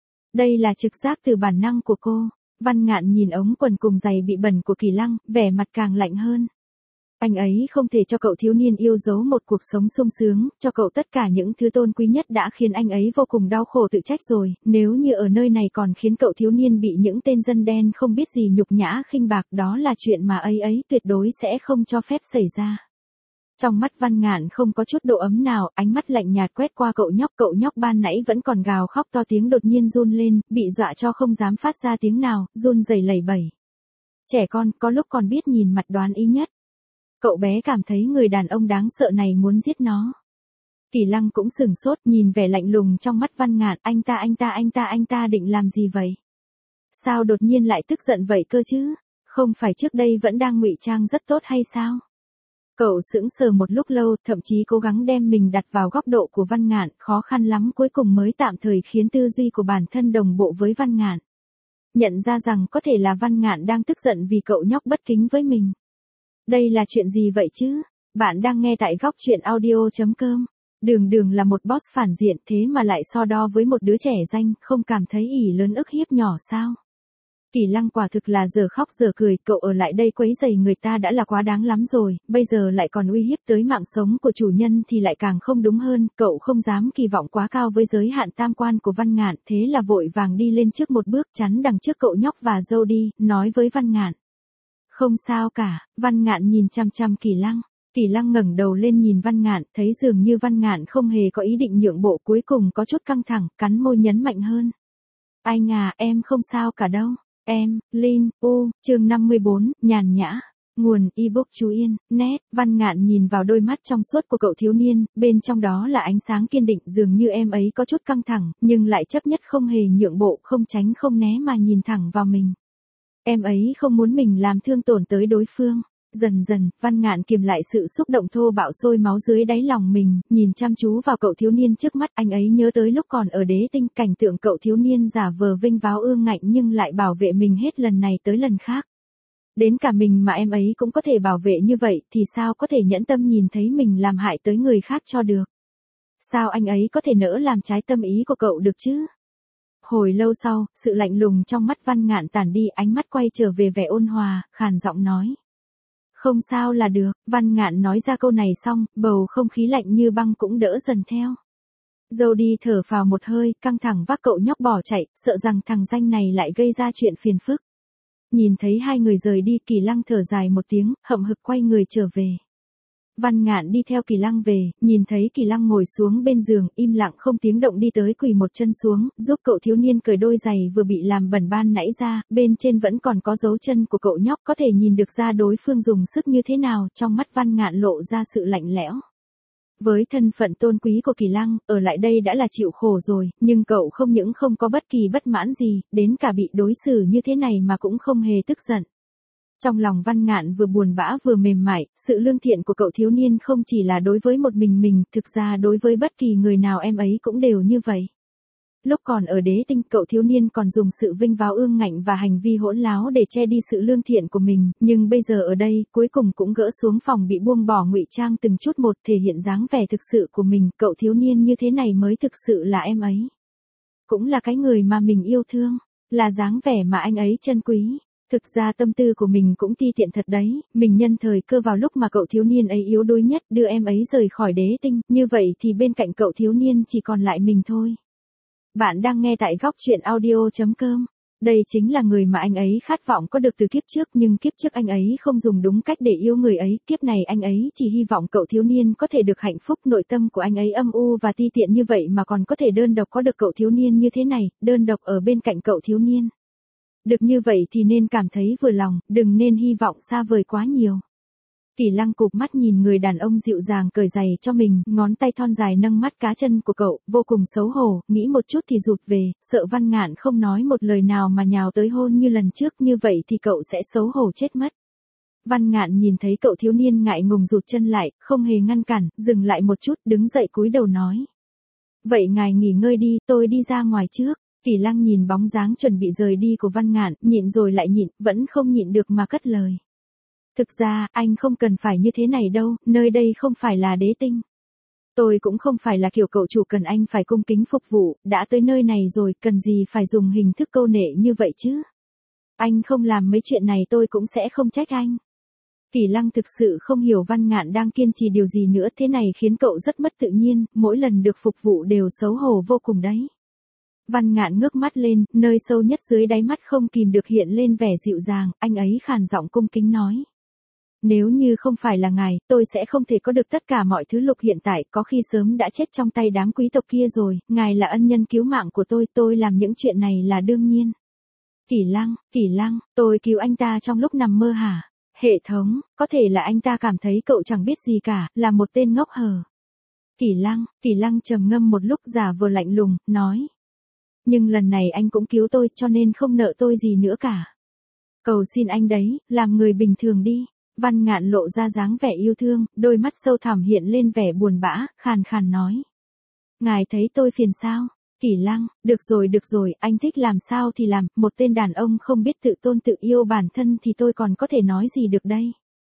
Đây là trực giác từ bản năng của cô. Văn Ngạn nhìn ống quần cùng giày bị bẩn của Kỳ Lăng, vẻ mặt càng lạnh hơn. Anh ấy không thể cho cậu thiếu niên yêu dấu một cuộc sống sung sướng, cho cậu tất cả những thứ tôn quý nhất đã khiến anh ấy vô cùng đau khổ tự trách rồi, nếu như ở nơi này còn khiến cậu thiếu niên bị những tên dân đen không biết gì nhục nhã khinh bạc, đó là chuyện mà ấy ấy tuyệt đối sẽ không cho phép xảy ra. Trong mắt Văn Ngạn không có chút độ ấm nào, ánh mắt lạnh nhạt quét qua cậu nhóc, cậu nhóc ban nãy vẫn còn gào khóc to tiếng đột nhiên run lên, bị dọa cho không dám phát ra tiếng nào, run rẩy lẩy bẩy. Trẻ con, có lúc còn biết nhìn mặt đoán ý nhất. Cậu bé cảm thấy người đàn ông đáng sợ này muốn giết nó. Kỳ Lăng cũng sửng sốt, nhìn vẻ lạnh lùng trong mắt Văn Ngạn, anh ta anh ta anh ta anh ta định làm gì vậy? Sao đột nhiên lại tức giận vậy cơ chứ? Không phải trước đây vẫn đang ngụy trang rất tốt hay sao? Cậu sững sờ một lúc lâu, thậm chí cố gắng đem mình đặt vào góc độ của Văn Ngạn, khó khăn lắm cuối cùng mới tạm thời khiến tư duy của bản thân đồng bộ với Văn Ngạn. Nhận ra rằng có thể là Văn Ngạn đang tức giận vì cậu nhóc bất kính với mình. Đây là chuyện gì vậy chứ? Bạn đang nghe tại góc truyện audio chấm com. Đường Đường là một boss phản diện thế mà lại so đo với một đứa trẻ danh, không cảm thấy ỷ lớn ức hiếp nhỏ sao? Kỳ Lăng quả thực là giờ khóc giờ cười, cậu ở lại đây quấy rầy người ta đã là quá đáng lắm rồi, bây giờ lại còn uy hiếp tới mạng sống của chủ nhân thì lại càng không đúng hơn, cậu không dám kỳ vọng quá cao với giới hạn tam quan của Văn Ngạn, thế là vội vàng đi lên trước một bước chắn đằng trước cậu nhóc và Jody, nói với Văn Ngạn. Không sao cả, Văn Ngạn nhìn chăm chăm Kỳ Lăng. Kỳ Lăng ngẩng đầu lên nhìn Văn Ngạn, thấy dường như Văn Ngạn không hề có ý định nhượng bộ, cuối cùng có chút căng thẳng, cắn môi nhấn mạnh hơn. Anh à, em không sao cả đâu. Em, Linh, U, chương năm mươi bốn, nhàn nhã. Nguồn ebook chú Yên, net. Văn Ngạn nhìn vào đôi mắt trong suốt của cậu thiếu niên, bên trong đó là ánh sáng kiên định, dường như em ấy có chút căng thẳng, nhưng lại chấp nhất không hề nhượng bộ, không tránh không né mà nhìn thẳng vào mình. Em ấy không muốn mình làm thương tổn tới đối phương. Dần dần, Văn Ngạn kiềm lại sự xúc động thô bạo sôi máu dưới đáy lòng mình, nhìn chăm chú vào cậu thiếu niên trước mắt, anh ấy nhớ tới lúc còn ở Đế Tinh, cảnh tượng cậu thiếu niên giả vờ vinh váo ương ngạnh nhưng lại bảo vệ mình hết lần này tới lần khác. Đến cả mình mà em ấy cũng có thể bảo vệ như vậy, thì sao có thể nhẫn tâm nhìn thấy mình làm hại tới người khác cho được? Sao anh ấy có thể nỡ làm trái tâm ý của cậu được chứ? Hồi lâu sau, sự lạnh lùng trong mắt Văn Ngạn tản đi, ánh mắt quay trở về vẻ ôn hòa, khàn giọng nói. Không sao là được, Văn Ngạn nói ra câu này xong, bầu không khí lạnh như băng cũng đỡ dần theo. Jody thở phào một hơi, căng thẳng vác cậu nhóc bỏ chạy, sợ rằng thằng danh này lại gây ra chuyện phiền phức. Nhìn thấy hai người rời đi, Kỳ Lăng thở dài một tiếng, hậm hực quay người trở về. Văn Ngạn đi theo Kỳ Lăng về, nhìn thấy Kỳ Lăng ngồi xuống bên giường, im lặng không tiếng động đi tới quỳ một chân xuống, giúp cậu thiếu niên cởi đôi giày vừa bị làm bẩn ban nãy ra, bên trên vẫn còn có dấu chân của cậu nhóc, có thể nhìn được ra đối phương dùng sức như thế nào, trong mắt Văn Ngạn lộ ra sự lạnh lẽo. Với thân phận tôn quý của Kỳ Lăng, ở lại đây đã là chịu khổ rồi, nhưng cậu không những không có bất kỳ bất mãn gì, đến cả bị đối xử như thế này mà cũng không hề tức giận. Trong lòng Văn Ngạn vừa buồn bã vừa mềm mại, sự lương thiện của cậu thiếu niên không chỉ là đối với một mình mình, thực ra đối với bất kỳ người nào em ấy cũng đều như vậy. Lúc còn ở Đế Tinh, cậu thiếu niên còn dùng sự vinh váo ương ngạnh và hành vi hỗn láo để che đi sự lương thiện của mình, nhưng bây giờ ở đây, cuối cùng cũng gỡ xuống phòng bị buông bỏ ngụy trang từng chút một, thể hiện dáng vẻ thực sự của mình, cậu thiếu niên như thế này mới thực sự là em ấy. Cũng là cái người mà mình yêu thương, là dáng vẻ mà anh ấy trân quý. Thực ra tâm tư của mình cũng ti tiện thật đấy, mình nhân thời cơ vào lúc mà cậu thiếu niên ấy yếu đuối nhất, đưa em ấy rời khỏi Đế Tinh, như vậy thì bên cạnh cậu thiếu niên chỉ còn lại mình thôi. Bạn đang nghe tại góc truyện audio chấm com. Đây chính là người mà anh ấy khát vọng có được từ kiếp trước, nhưng kiếp trước anh ấy không dùng đúng cách để yêu người ấy, kiếp này anh ấy chỉ hy vọng cậu thiếu niên có thể được hạnh phúc, nội tâm của anh ấy âm u và ti tiện như vậy mà còn có thể đơn độc có được cậu thiếu niên như thế này, đơn độc ở bên cạnh cậu thiếu niên. Được như vậy thì nên cảm thấy vừa lòng, đừng nên hy vọng xa vời quá nhiều. Kỳ Lăng cụp mắt nhìn người đàn ông dịu dàng cởi giày cho mình, ngón tay thon dài nâng mắt cá chân của cậu, vô cùng xấu hổ, nghĩ một chút thì rụt về, sợ Văn Ngạn không nói một lời nào mà nhào tới hôn như lần trước, như vậy thì cậu sẽ xấu hổ chết mất. Văn Ngạn nhìn thấy cậu thiếu niên ngại ngùng rụt chân lại, không hề ngăn cản, dừng lại một chút, đứng dậy cúi đầu nói. Vậy ngài nghỉ ngơi đi, tôi đi ra ngoài trước. Kỳ Lăng nhìn bóng dáng chuẩn bị rời đi của Văn Ngạn, nhịn rồi lại nhịn, vẫn không nhịn được mà cất lời. Thực ra, anh không cần phải như thế này đâu, nơi đây không phải là đế tinh. Tôi cũng không phải là kiểu cậu chủ cần anh phải cung kính phục vụ, đã tới nơi này rồi, cần gì phải dùng hình thức câu nệ như vậy chứ. Anh không làm mấy chuyện này tôi cũng sẽ không trách anh. Kỳ Lăng thực sự không hiểu Văn Ngạn đang kiên trì điều gì nữa, thế này khiến cậu rất mất tự nhiên, mỗi lần được phục vụ đều xấu hổ vô cùng đấy. Văn Ngạn ngước mắt lên, nơi sâu nhất dưới đáy mắt không kìm được hiện lên vẻ dịu dàng, anh ấy khàn giọng cung kính nói. Nếu như không phải là ngài, tôi sẽ không thể có được tất cả mọi thứ Lục hiện tại, có khi sớm đã chết trong tay đám quý tộc kia rồi, ngài là ân nhân cứu mạng của tôi, tôi làm những chuyện này là đương nhiên. Kỳ Lăng, Kỳ Lăng, tôi cứu anh ta trong lúc nằm mơ hả? Hệ thống, có thể là anh ta cảm thấy cậu chẳng biết gì cả, là một tên ngốc hờ. Kỳ Lăng, Kỳ Lăng trầm ngâm một lúc giả vờ lạnh lùng, nói. Nhưng lần này anh cũng cứu tôi cho nên không nợ tôi gì nữa cả. Cầu xin anh đấy, làm người bình thường đi. Văn Ngạn lộ ra dáng vẻ yêu thương, đôi mắt sâu thẳm hiện lên vẻ buồn bã, khàn khàn nói. Ngài thấy tôi phiền sao? Kỳ Lăng, được rồi được rồi, anh thích làm sao thì làm, một tên đàn ông không biết tự tôn tự yêu bản thân thì tôi còn có thể nói gì được đây?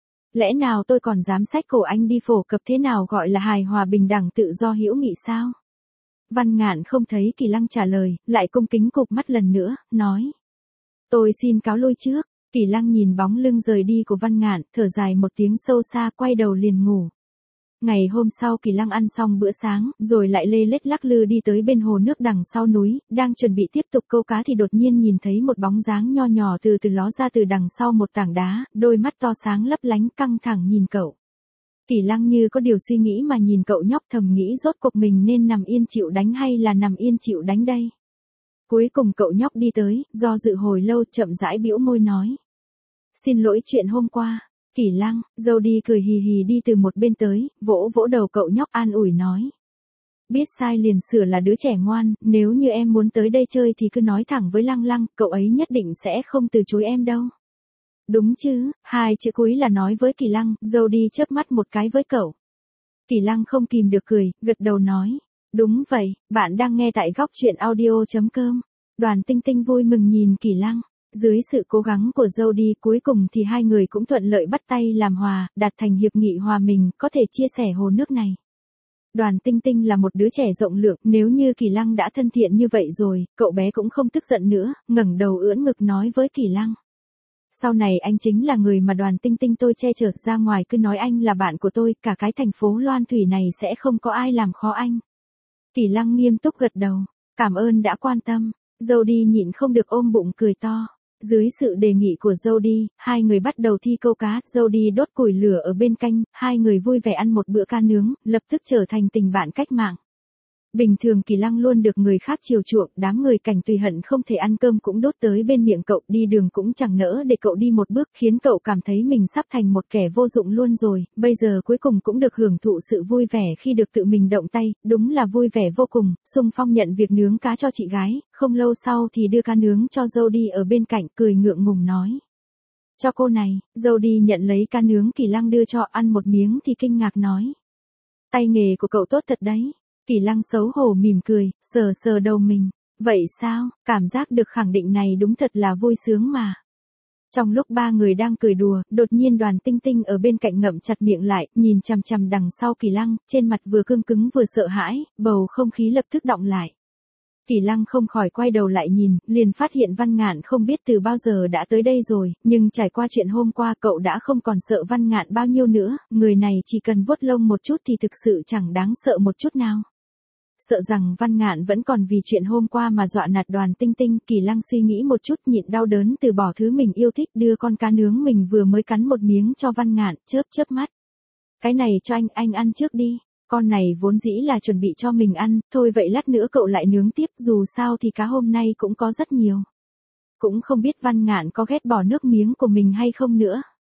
Lẽ nào tôi còn dám xách cổ anh đi phổ cập thế nào gọi là hài hòa bình đẳng tự do hữu nghị sao? Văn Ngạn không thấy Kỳ Lăng trả lời, lại cung kính cụp mắt lần nữa, nói. Tôi xin cáo lui trước. Kỳ Lăng nhìn bóng lưng rời đi của Văn Ngạn, thở dài một tiếng sâu xa, quay đầu liền ngủ. Ngày hôm sau Kỳ Lăng ăn xong bữa sáng, rồi lại lê lết lắc lư đi tới bên hồ nước đằng sau núi, đang chuẩn bị tiếp tục câu cá thì đột nhiên nhìn thấy một bóng dáng nho nhỏ từ từ ló ra từ đằng sau một tảng đá, đôi mắt to sáng lấp lánh căng thẳng nhìn cậu. Kỳ Lăng như có điều suy nghĩ mà nhìn cậu nhóc, thầm nghĩ rốt cuộc mình nên nằm yên chịu đánh hay là nằm yên chịu đánh đây. Cuối cùng cậu nhóc đi tới, do dự hồi lâu chậm rãi bĩu môi nói. Xin lỗi chuyện hôm qua. Kỳ Lăng, Jody cười hì hì đi từ một bên tới, vỗ vỗ đầu cậu nhóc an ủi nói. Biết sai liền sửa là đứa trẻ ngoan, nếu như em muốn tới đây chơi thì cứ nói thẳng với Lăng Lăng, cậu ấy nhất định sẽ không từ chối em đâu. Đúng chứ, hai chữ cuối là nói với Kỳ Lăng, Jody chớp mắt một cái với cậu. Kỳ Lăng không kìm được cười, gật đầu nói. Đúng vậy, bạn đang nghe tại góc truyện audio chấm com. Đoàn Tinh Tinh vui mừng nhìn Kỳ Lăng. Dưới sự cố gắng của Jody cuối cùng thì hai người cũng thuận lợi bắt tay làm hòa, đạt thành hiệp nghị hòa mình, có thể chia sẻ hồ nước này. Đoàn Tinh Tinh là một đứa trẻ rộng lượng, nếu như Kỳ Lăng đã thân thiện như vậy rồi, cậu bé cũng không tức giận nữa, ngẩng đầu ưỡn ngực nói với Kỳ Lăng. Sau này anh chính là người mà Đoàn Tinh Tinh tôi che chở, ra ngoài cứ nói anh là bạn của tôi, cả cái thành phố Loan Thủy này sẽ không có ai làm khó anh. Kỳ Lăng nghiêm túc gật đầu, cảm ơn đã quan tâm. Jody nhịn không được ôm bụng cười to. Dưới sự đề nghị của Jody, hai người bắt đầu thi câu cá, Jody đốt củi lửa ở bên canh, hai người vui vẻ ăn một bữa cá nướng, lập tức trở thành tình bạn cách mạng. Bình thường Kỳ Lăng luôn được người khác chiều chuộng, đám người Cảnh Tùy Hận không thể ăn cơm cũng đốt tới bên miệng cậu, đi đường cũng chẳng nỡ để cậu đi một bước, khiến cậu cảm thấy mình sắp thành một kẻ vô dụng luôn rồi, bây giờ cuối cùng cũng được hưởng thụ sự vui vẻ khi được tự mình động tay, đúng là vui vẻ vô cùng. Sung Phong nhận việc nướng cá cho chị gái, không lâu sau thì đưa cá nướng cho Jody ở bên cạnh, cười ngượng ngùng nói. Cho cô này. Jody nhận lấy cá nướng Kỳ Lăng đưa cho, ăn một miếng thì kinh ngạc nói. Tay nghề của cậu tốt thật đấy. Kỳ Lăng xấu hổ mỉm cười, sờ sờ đầu mình. Vậy sao, cảm giác được khẳng định này đúng thật là vui sướng mà. Trong lúc ba người đang cười đùa, đột nhiên Đoàn Tinh Tinh ở bên cạnh ngậm chặt miệng lại, nhìn chằm chằm đằng sau Kỳ Lăng, trên mặt vừa cương cứng vừa sợ hãi, bầu không khí lập tức đọng lại. Kỳ Lăng không khỏi quay đầu lại nhìn, liền phát hiện Văn Ngạn không biết từ bao giờ đã tới đây rồi, nhưng trải qua chuyện hôm qua cậu đã không còn sợ Văn Ngạn bao nhiêu nữa, người này chỉ cần vuốt lông một chút thì thực sự chẳng đáng sợ một chút nào. Sợ rằng Văn Ngạn vẫn còn vì chuyện hôm qua mà dọa nạt Đoàn Tinh Tinh, Kỳ Lăng suy nghĩ một chút nhịn đau đớn từ bỏ thứ mình yêu thích, đưa con cá nướng mình vừa mới cắn một miếng cho Văn Ngạn, chớp chớp mắt. Cái này cho anh, anh ăn trước đi. Con này vốn dĩ là chuẩn bị cho mình ăn, thôi vậy lát nữa cậu lại nướng tiếp, dù sao thì cá hôm nay cũng có rất nhiều. Cũng không biết Văn Ngạn có ghét bỏ nước miếng của mình hay không nữa.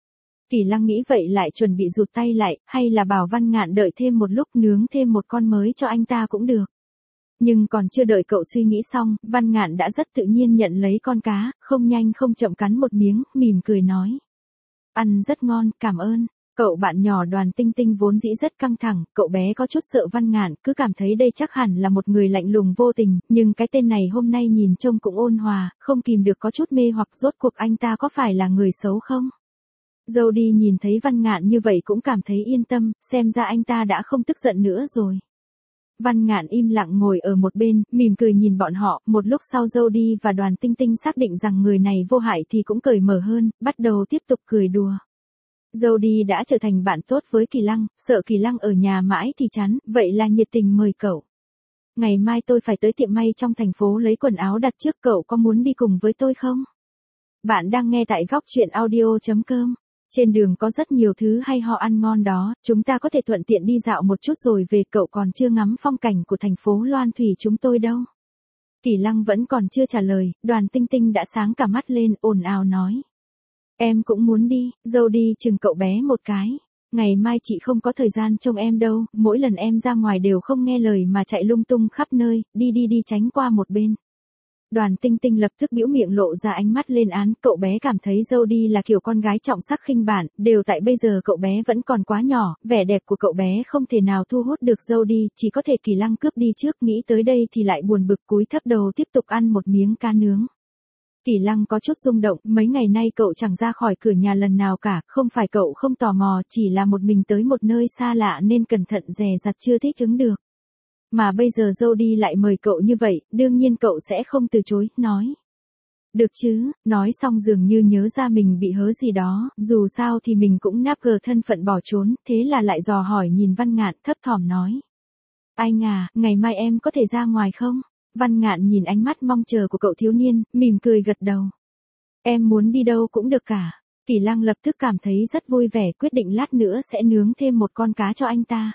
Kỳ Lăng nghĩ vậy lại chuẩn bị rụt tay lại, hay là bảo Văn Ngạn đợi thêm một lúc nướng thêm một con mới cho anh ta cũng được. Nhưng còn chưa đợi cậu suy nghĩ xong, Văn Ngạn đã rất tự nhiên nhận lấy con cá, không nhanh không chậm cắn một miếng, mỉm cười nói. Ăn rất ngon, cảm ơn. Cậu bạn nhỏ Đoàn Tinh Tinh vốn dĩ rất căng thẳng, cậu bé có chút sợ Văn Ngạn, cứ cảm thấy đây chắc hẳn là một người lạnh lùng vô tình, nhưng cái tên này hôm nay nhìn trông cũng ôn hòa, không kìm được có chút mê hoặc rốt cuộc anh ta có phải là người xấu không? Jody nhìn thấy Văn Ngạn như vậy cũng cảm thấy yên tâm, xem ra anh ta đã không tức giận nữa rồi. Văn Ngạn im lặng ngồi ở một bên, mỉm cười nhìn bọn họ, một lúc sau Jody và Đoàn Tinh Tinh xác định rằng người này vô hại thì cũng cởi mở hơn, bắt đầu tiếp tục cười đùa. Jody đã trở thành bạn tốt với Kỳ Lăng, sợ Kỳ Lăng ở nhà mãi thì chán, vậy là nhiệt tình mời cậu. Ngày mai tôi phải tới tiệm may trong thành phố lấy quần áo đặt trước, cậu có muốn đi cùng với tôi không? Bạn đang nghe tại góc truyện audio chấm com. Trên đường có rất nhiều thứ hay ho ăn ngon đó, chúng ta có thể thuận tiện đi dạo một chút rồi về, cậu còn chưa ngắm phong cảnh của thành phố Loan Thủy chúng tôi đâu. Kỳ Lăng vẫn còn chưa trả lời, Đoàn Tinh Tinh đã sáng cả mắt lên, ồn ào nói. Em cũng muốn đi, Jody chừng cậu bé một cái. Ngày mai chị không có thời gian trông em đâu, mỗi lần em ra ngoài đều không nghe lời mà chạy lung tung khắp nơi, đi đi đi tránh qua một bên. Đoàn Tinh Tinh lập tức bĩu miệng lộ ra ánh mắt lên án, cậu bé cảm thấy Jody là kiểu con gái trọng sắc khinh bản, đều tại bây giờ cậu bé vẫn còn quá nhỏ, vẻ đẹp của cậu bé không thể nào thu hút được Jody, chỉ có thể Kỳ Lăng cướp đi trước, nghĩ tới đây thì lại buồn bực cúi thấp đầu tiếp tục ăn một miếng cá nướng. Kỳ Lăng có chút rung động, mấy ngày nay cậu chẳng ra khỏi cửa nhà lần nào cả, không phải cậu không tò mò, chỉ là một mình tới một nơi xa lạ nên cẩn thận dè dặt chưa thích ứng được. Mà bây giờ Jody lại mời cậu như vậy, đương nhiên cậu sẽ không từ chối, nói. Được chứ, nói xong dường như nhớ ra mình bị hớ gì đó, dù sao thì mình cũng náp gờ thân phận bỏ trốn, thế là lại dò hỏi nhìn Văn Ngạn thấp thỏm nói. Anh à, ngày mai em có thể ra ngoài không? Văn Ngạn nhìn ánh mắt mong chờ của cậu thiếu niên, mỉm cười gật đầu. Em muốn đi đâu cũng được cả. Kỳ Lăng lập tức cảm thấy rất vui vẻ, quyết định lát nữa sẽ nướng thêm một con cá cho anh ta.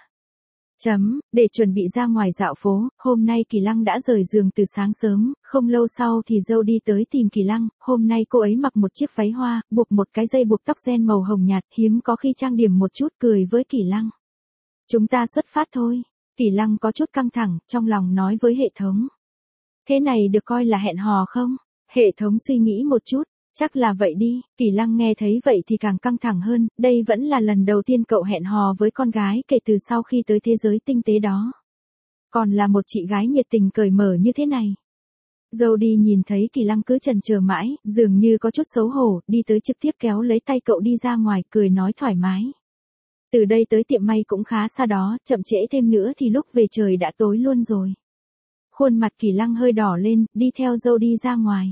Chấm, để chuẩn bị ra ngoài dạo phố, hôm nay Kỳ Lăng đã rời giường từ sáng sớm, không lâu sau thì Dâu đi tới tìm Kỳ Lăng, hôm nay cô ấy mặc một chiếc váy hoa, buộc một cái dây buộc tóc ren màu hồng nhạt, hiếm có khi trang điểm một chút, cười với Kỳ Lăng. Chúng ta xuất phát thôi. Kỳ Lăng có chút căng thẳng, trong lòng nói với hệ thống. Thế này được coi là hẹn hò không? Hệ thống suy nghĩ một chút. Chắc là vậy đi, Kỳ Lăng nghe thấy vậy thì càng căng thẳng hơn, đây vẫn là lần đầu tiên cậu hẹn hò với con gái kể từ sau khi tới thế giới tinh tế đó. Còn là một chị gái nhiệt tình cởi mở như thế này. Jody nhìn thấy Kỳ Lăng cứ chần chờ mãi, dường như có chút xấu hổ, đi tới trực tiếp kéo lấy tay cậu đi ra ngoài, cười nói thoải mái. Từ đây tới tiệm may cũng khá xa đó, chậm trễ thêm nữa thì lúc về trời đã tối luôn rồi. Khuôn mặt Kỳ Lăng hơi đỏ lên, đi theo Jody ra ngoài.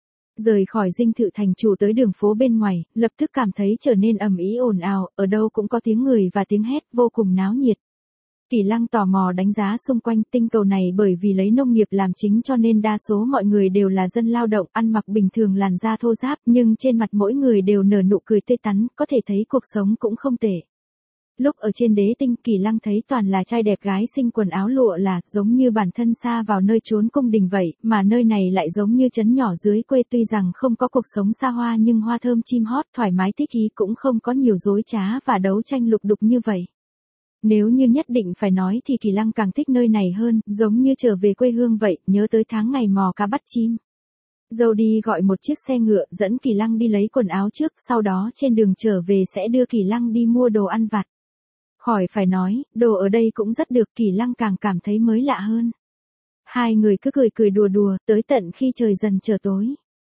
Rời khỏi dinh thự thành chủ tới đường phố bên ngoài, lập tức cảm thấy trở nên ầm ĩ ồn ào, ở đâu cũng có tiếng người và tiếng hét, vô cùng náo nhiệt. Kỳ Lăng tò mò đánh giá xung quanh, tinh cầu này bởi vì lấy nông nghiệp làm chính cho nên đa số mọi người đều là dân lao động, ăn mặc bình thường, làn da thô ráp, nhưng trên mặt mỗi người đều nở nụ cười tươi tắn, có thể thấy cuộc sống cũng không tệ. Lúc ở trên đế tinh, Kỳ Lăng thấy toàn là trai đẹp gái xinh quần áo lụa là, giống như bản thân xa vào nơi trốn cung đình vậy, mà nơi này lại giống như trấn nhỏ dưới quê, tuy rằng không có cuộc sống xa hoa nhưng hoa thơm chim hót, thoải mái thích ý, cũng không có nhiều dối trá và đấu tranh lục đục như vậy. Nếu như nhất định phải nói thì Kỳ Lăng càng thích nơi này hơn, giống như trở về quê hương vậy, nhớ tới tháng ngày mò cá bắt chim. Jody gọi một chiếc xe ngựa dẫn Kỳ Lăng đi lấy quần áo trước, sau đó trên đường trở về sẽ đưa Kỳ Lăng đi mua đồ ăn vặt. Khỏi phải nói, đồ ở đây cũng rất được, Kỳ Lăng càng cảm thấy mới lạ hơn. Hai người cứ cười cười đùa đùa, tới tận khi trời dần trở tối.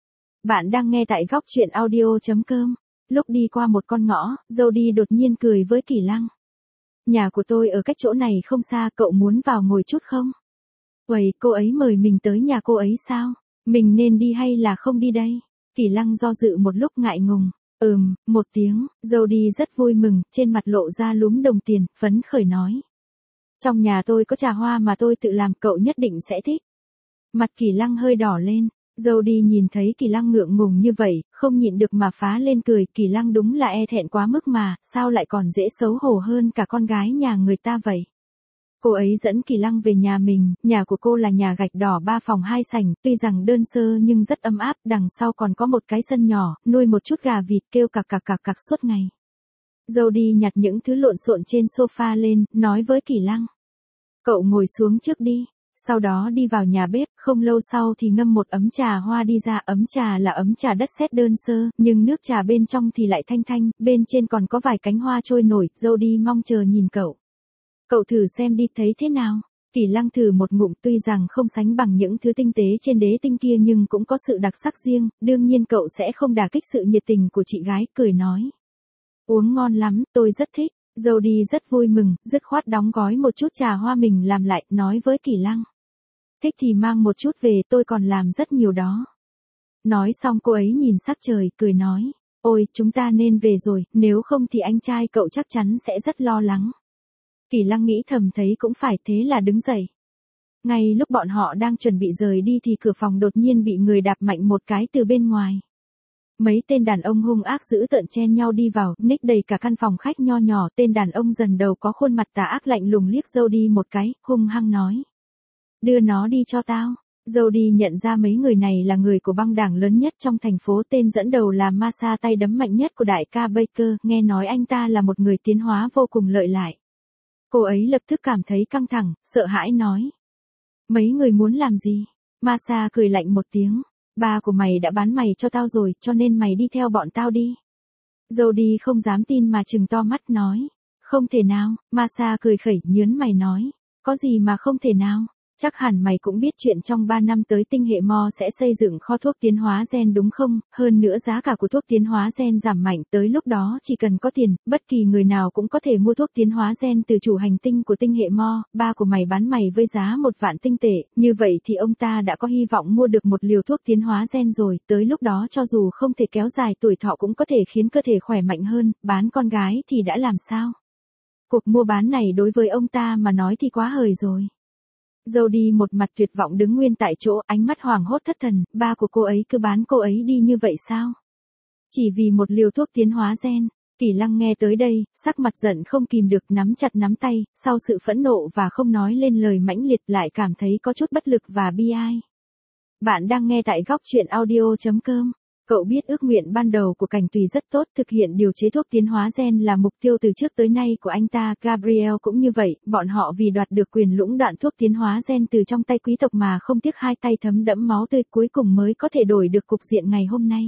Bạn đang nghe tại góc truyện audio chấm com. Lúc đi qua một con ngõ, Jody đột nhiên cười với Kỳ Lăng. Nhà của tôi ở cách chỗ này không xa, cậu muốn vào ngồi chút không? Uầy, cô ấy mời mình tới nhà cô ấy sao? Mình nên đi hay là không đi đây? Kỳ Lăng do dự một lúc ngại ngùng. Ừm, một tiếng, Jody rất vui mừng, trên mặt lộ ra lúm đồng tiền, phấn khởi nói. Trong nhà tôi có trà hoa mà tôi tự làm, cậu nhất định sẽ thích. Mặt Kỳ Lăng hơi đỏ lên, Jody nhìn thấy Kỳ Lăng ngượng ngùng như vậy, không nhịn được mà phá lên cười, Kỳ Lăng đúng là e thẹn quá mức mà, sao lại còn dễ xấu hổ hơn cả con gái nhà người ta vậy. Cô ấy dẫn Kỳ Lăng về nhà mình, nhà của cô là nhà gạch đỏ ba phòng hai sảnh, tuy rằng đơn sơ nhưng rất ấm áp, đằng sau còn có một cái sân nhỏ, nuôi một chút gà vịt kêu cặc cặc cặc cặc suốt ngày. Jody nhặt những thứ lộn xộn trên sofa lên, nói với Kỳ Lăng. Cậu ngồi xuống trước đi. Sau đó đi vào nhà bếp, không lâu sau thì ngâm một ấm trà hoa đi ra. Ấm trà là ấm trà đất sét đơn sơ, nhưng nước trà bên trong thì lại thanh thanh, bên trên còn có vài cánh hoa trôi nổi. Jody mong chờ nhìn cậu. Cậu thử xem đi, thấy thế nào? Kỳ Lăng thử một ngụm, tuy rằng không sánh bằng những thứ tinh tế trên đế tinh kia nhưng cũng có sự đặc sắc riêng, đương nhiên cậu sẽ không đả kích sự nhiệt tình của chị gái, cười nói. Uống ngon lắm, tôi rất thích. Jody rất vui mừng, dứt khoát đóng gói một chút trà hoa mình làm lại, nói với Kỳ Lăng. Thích thì mang một chút về, tôi còn làm rất nhiều đó. Nói xong cô ấy nhìn sắc trời, cười nói. Ôi, chúng ta nên về rồi, nếu không thì anh trai cậu chắc chắn sẽ rất lo lắng. Kỳ Lăng nghĩ thầm thấy cũng phải, thế là đứng dậy. Ngay lúc bọn họ đang chuẩn bị rời đi thì cửa phòng đột nhiên bị người đạp mạnh một cái từ bên ngoài. Mấy tên đàn ông hung ác dữ tợn chen nhau đi vào, ních đầy cả căn phòng khách nho nhỏ. Tên đàn ông dần đầu có khuôn mặt tà ác lạnh lùng liếc Jody một cái, hung hăng nói. Đưa nó đi cho tao. Jody nhận ra mấy người này là người của băng đảng lớn nhất trong thành phố, tên dẫn đầu là Masa, tay đấm mạnh nhất của đại ca Baker, nghe nói anh ta là một người tiến hóa vô cùng lợi hại. Cô ấy lập tức cảm thấy căng thẳng, sợ hãi nói. Mấy người muốn làm gì? Masa cười lạnh một tiếng. Ba của mày đã bán mày cho tao rồi, cho nên mày đi theo bọn tao đi. Jody không dám tin mà trừng to mắt nói. Không thể nào, Masa cười khẩy nhớn mày nói. Có gì mà không thể nào? Chắc hẳn mày cũng biết chuyện trong ba năm tới tinh hệ Mo sẽ xây dựng kho thuốc tiến hóa gen đúng không? Hơn nữa giá cả của thuốc tiến hóa gen giảm mạnh, tới lúc đó chỉ cần có tiền, bất kỳ người nào cũng có thể mua thuốc tiến hóa gen từ chủ hành tinh của tinh hệ Mo. Ba của mày bán mày với giá một vạn tinh tệ, như vậy thì ông ta đã có hy vọng mua được một liều thuốc tiến hóa gen rồi, tới lúc đó cho dù không thể kéo dài tuổi thọ cũng có thể khiến cơ thể khỏe mạnh hơn, bán con gái thì đã làm sao? Cuộc mua bán này đối với ông ta mà nói thì quá hời rồi. Jody một mặt tuyệt vọng đứng nguyên tại chỗ, ánh mắt hoảng hốt thất thần, ba của cô ấy cứ bán cô ấy đi như vậy sao? Chỉ vì một liều thuốc tiến hóa gen. Kỳ Lăng nghe tới đây, sắc mặt giận không kìm được, nắm chặt nắm tay, sau sự phẫn nộ và không nói lên lời mãnh liệt lại cảm thấy có chút bất lực và bi ai. Bạn đang nghe tại góc truyện audio chấm com. Cậu biết ước nguyện ban đầu của Cảnh Tùy rất tốt, thực hiện điều chế thuốc tiến hóa gen là mục tiêu từ trước tới nay của anh ta. Gabriel cũng như vậy, bọn họ vì đoạt được quyền lũng đoạn thuốc tiến hóa gen từ trong tay quý tộc mà không tiếc hai tay thấm đẫm máu tươi, cuối cùng mới có thể đổi được cục diện ngày hôm nay.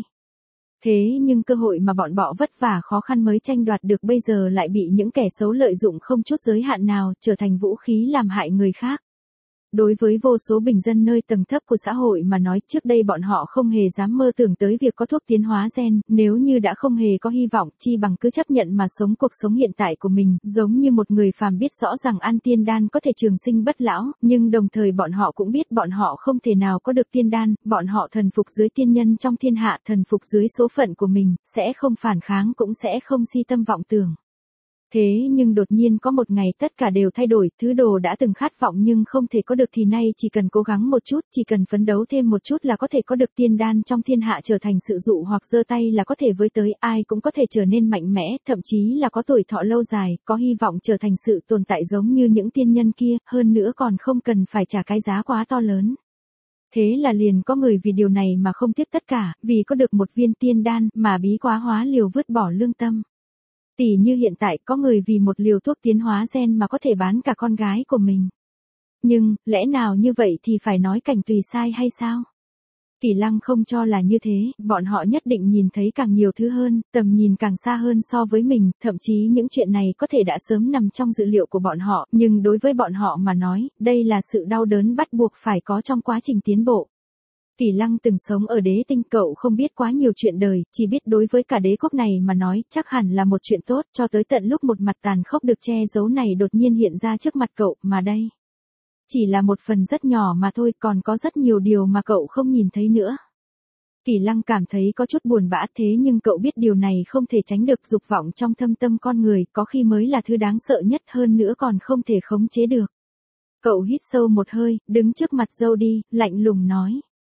Thế nhưng cơ hội mà bọn họ vất vả khó khăn mới tranh đoạt được bây giờ lại bị những kẻ xấu lợi dụng không chút giới hạn nào, trở thành vũ khí làm hại người khác. Đối với vô số bình dân nơi tầng thấp của xã hội mà nói, trước đây bọn họ không hề dám mơ tưởng tới việc có thuốc tiến hóa gen, nếu như đã không hề có hy vọng, chi bằng cứ chấp nhận mà sống cuộc sống hiện tại của mình, giống như một người phàm biết rõ rằng ăn tiên đan có thể trường sinh bất lão, nhưng đồng thời bọn họ cũng biết bọn họ không thể nào có được tiên đan, bọn họ thần phục dưới tiên nhân trong thiên hạ, thần phục dưới số phận của mình, sẽ không phản kháng cũng sẽ không si tâm vọng tưởng. Thế nhưng đột nhiên có một ngày tất cả đều thay đổi, thứ đồ đã từng khát vọng nhưng không thể có được thì nay chỉ cần cố gắng một chút, chỉ cần phấn đấu thêm một chút là có thể có được tiên đan trong thiên hạ, trở thành sự dụ hoặc giơ tay là có thể với tới, ai cũng có thể trở nên mạnh mẽ, thậm chí là có tuổi thọ lâu dài, có hy vọng trở thành sự tồn tại giống như những tiên nhân kia, hơn nữa còn không cần phải trả cái giá quá to lớn. Thế là liền có người vì điều này mà không tiếc tất cả, vì có được một viên tiên đan mà bí quá hóa liều vứt bỏ lương tâm. Tỷ như hiện tại có người vì một liều thuốc tiến hóa gen mà có thể bán cả con gái của mình. Nhưng, lẽ nào như vậy thì phải nói Cảnh Tùy sai hay sao? Kỳ Lăng không cho là như thế, bọn họ nhất định nhìn thấy càng nhiều thứ hơn, tầm nhìn càng xa hơn so với mình, thậm chí những chuyện này có thể đã sớm nằm trong dự liệu của bọn họ, nhưng đối với bọn họ mà nói, đây là sự đau đớn bắt buộc phải có trong quá trình tiến bộ. Kỳ Lăng từng sống ở đế tinh, cậu không biết quá nhiều chuyện đời, chỉ biết đối với cả đế quốc này mà nói, chắc hẳn là một chuyện tốt, cho tới tận lúc một mặt tàn khốc được che giấu này đột nhiên hiện ra trước mặt cậu, mà đây chỉ là một phần rất nhỏ mà thôi, còn có rất nhiều điều mà cậu không nhìn thấy nữa. Kỳ Lăng cảm thấy có chút buồn bã, thế nhưng cậu biết điều này không thể tránh được, dục vọng trong thâm tâm con người, có khi mới là thứ đáng sợ nhất, hơn nữa còn không thể khống chế được. Cậu hít sâu một hơi, đứng trước mặt Jody, lạnh lùng nói.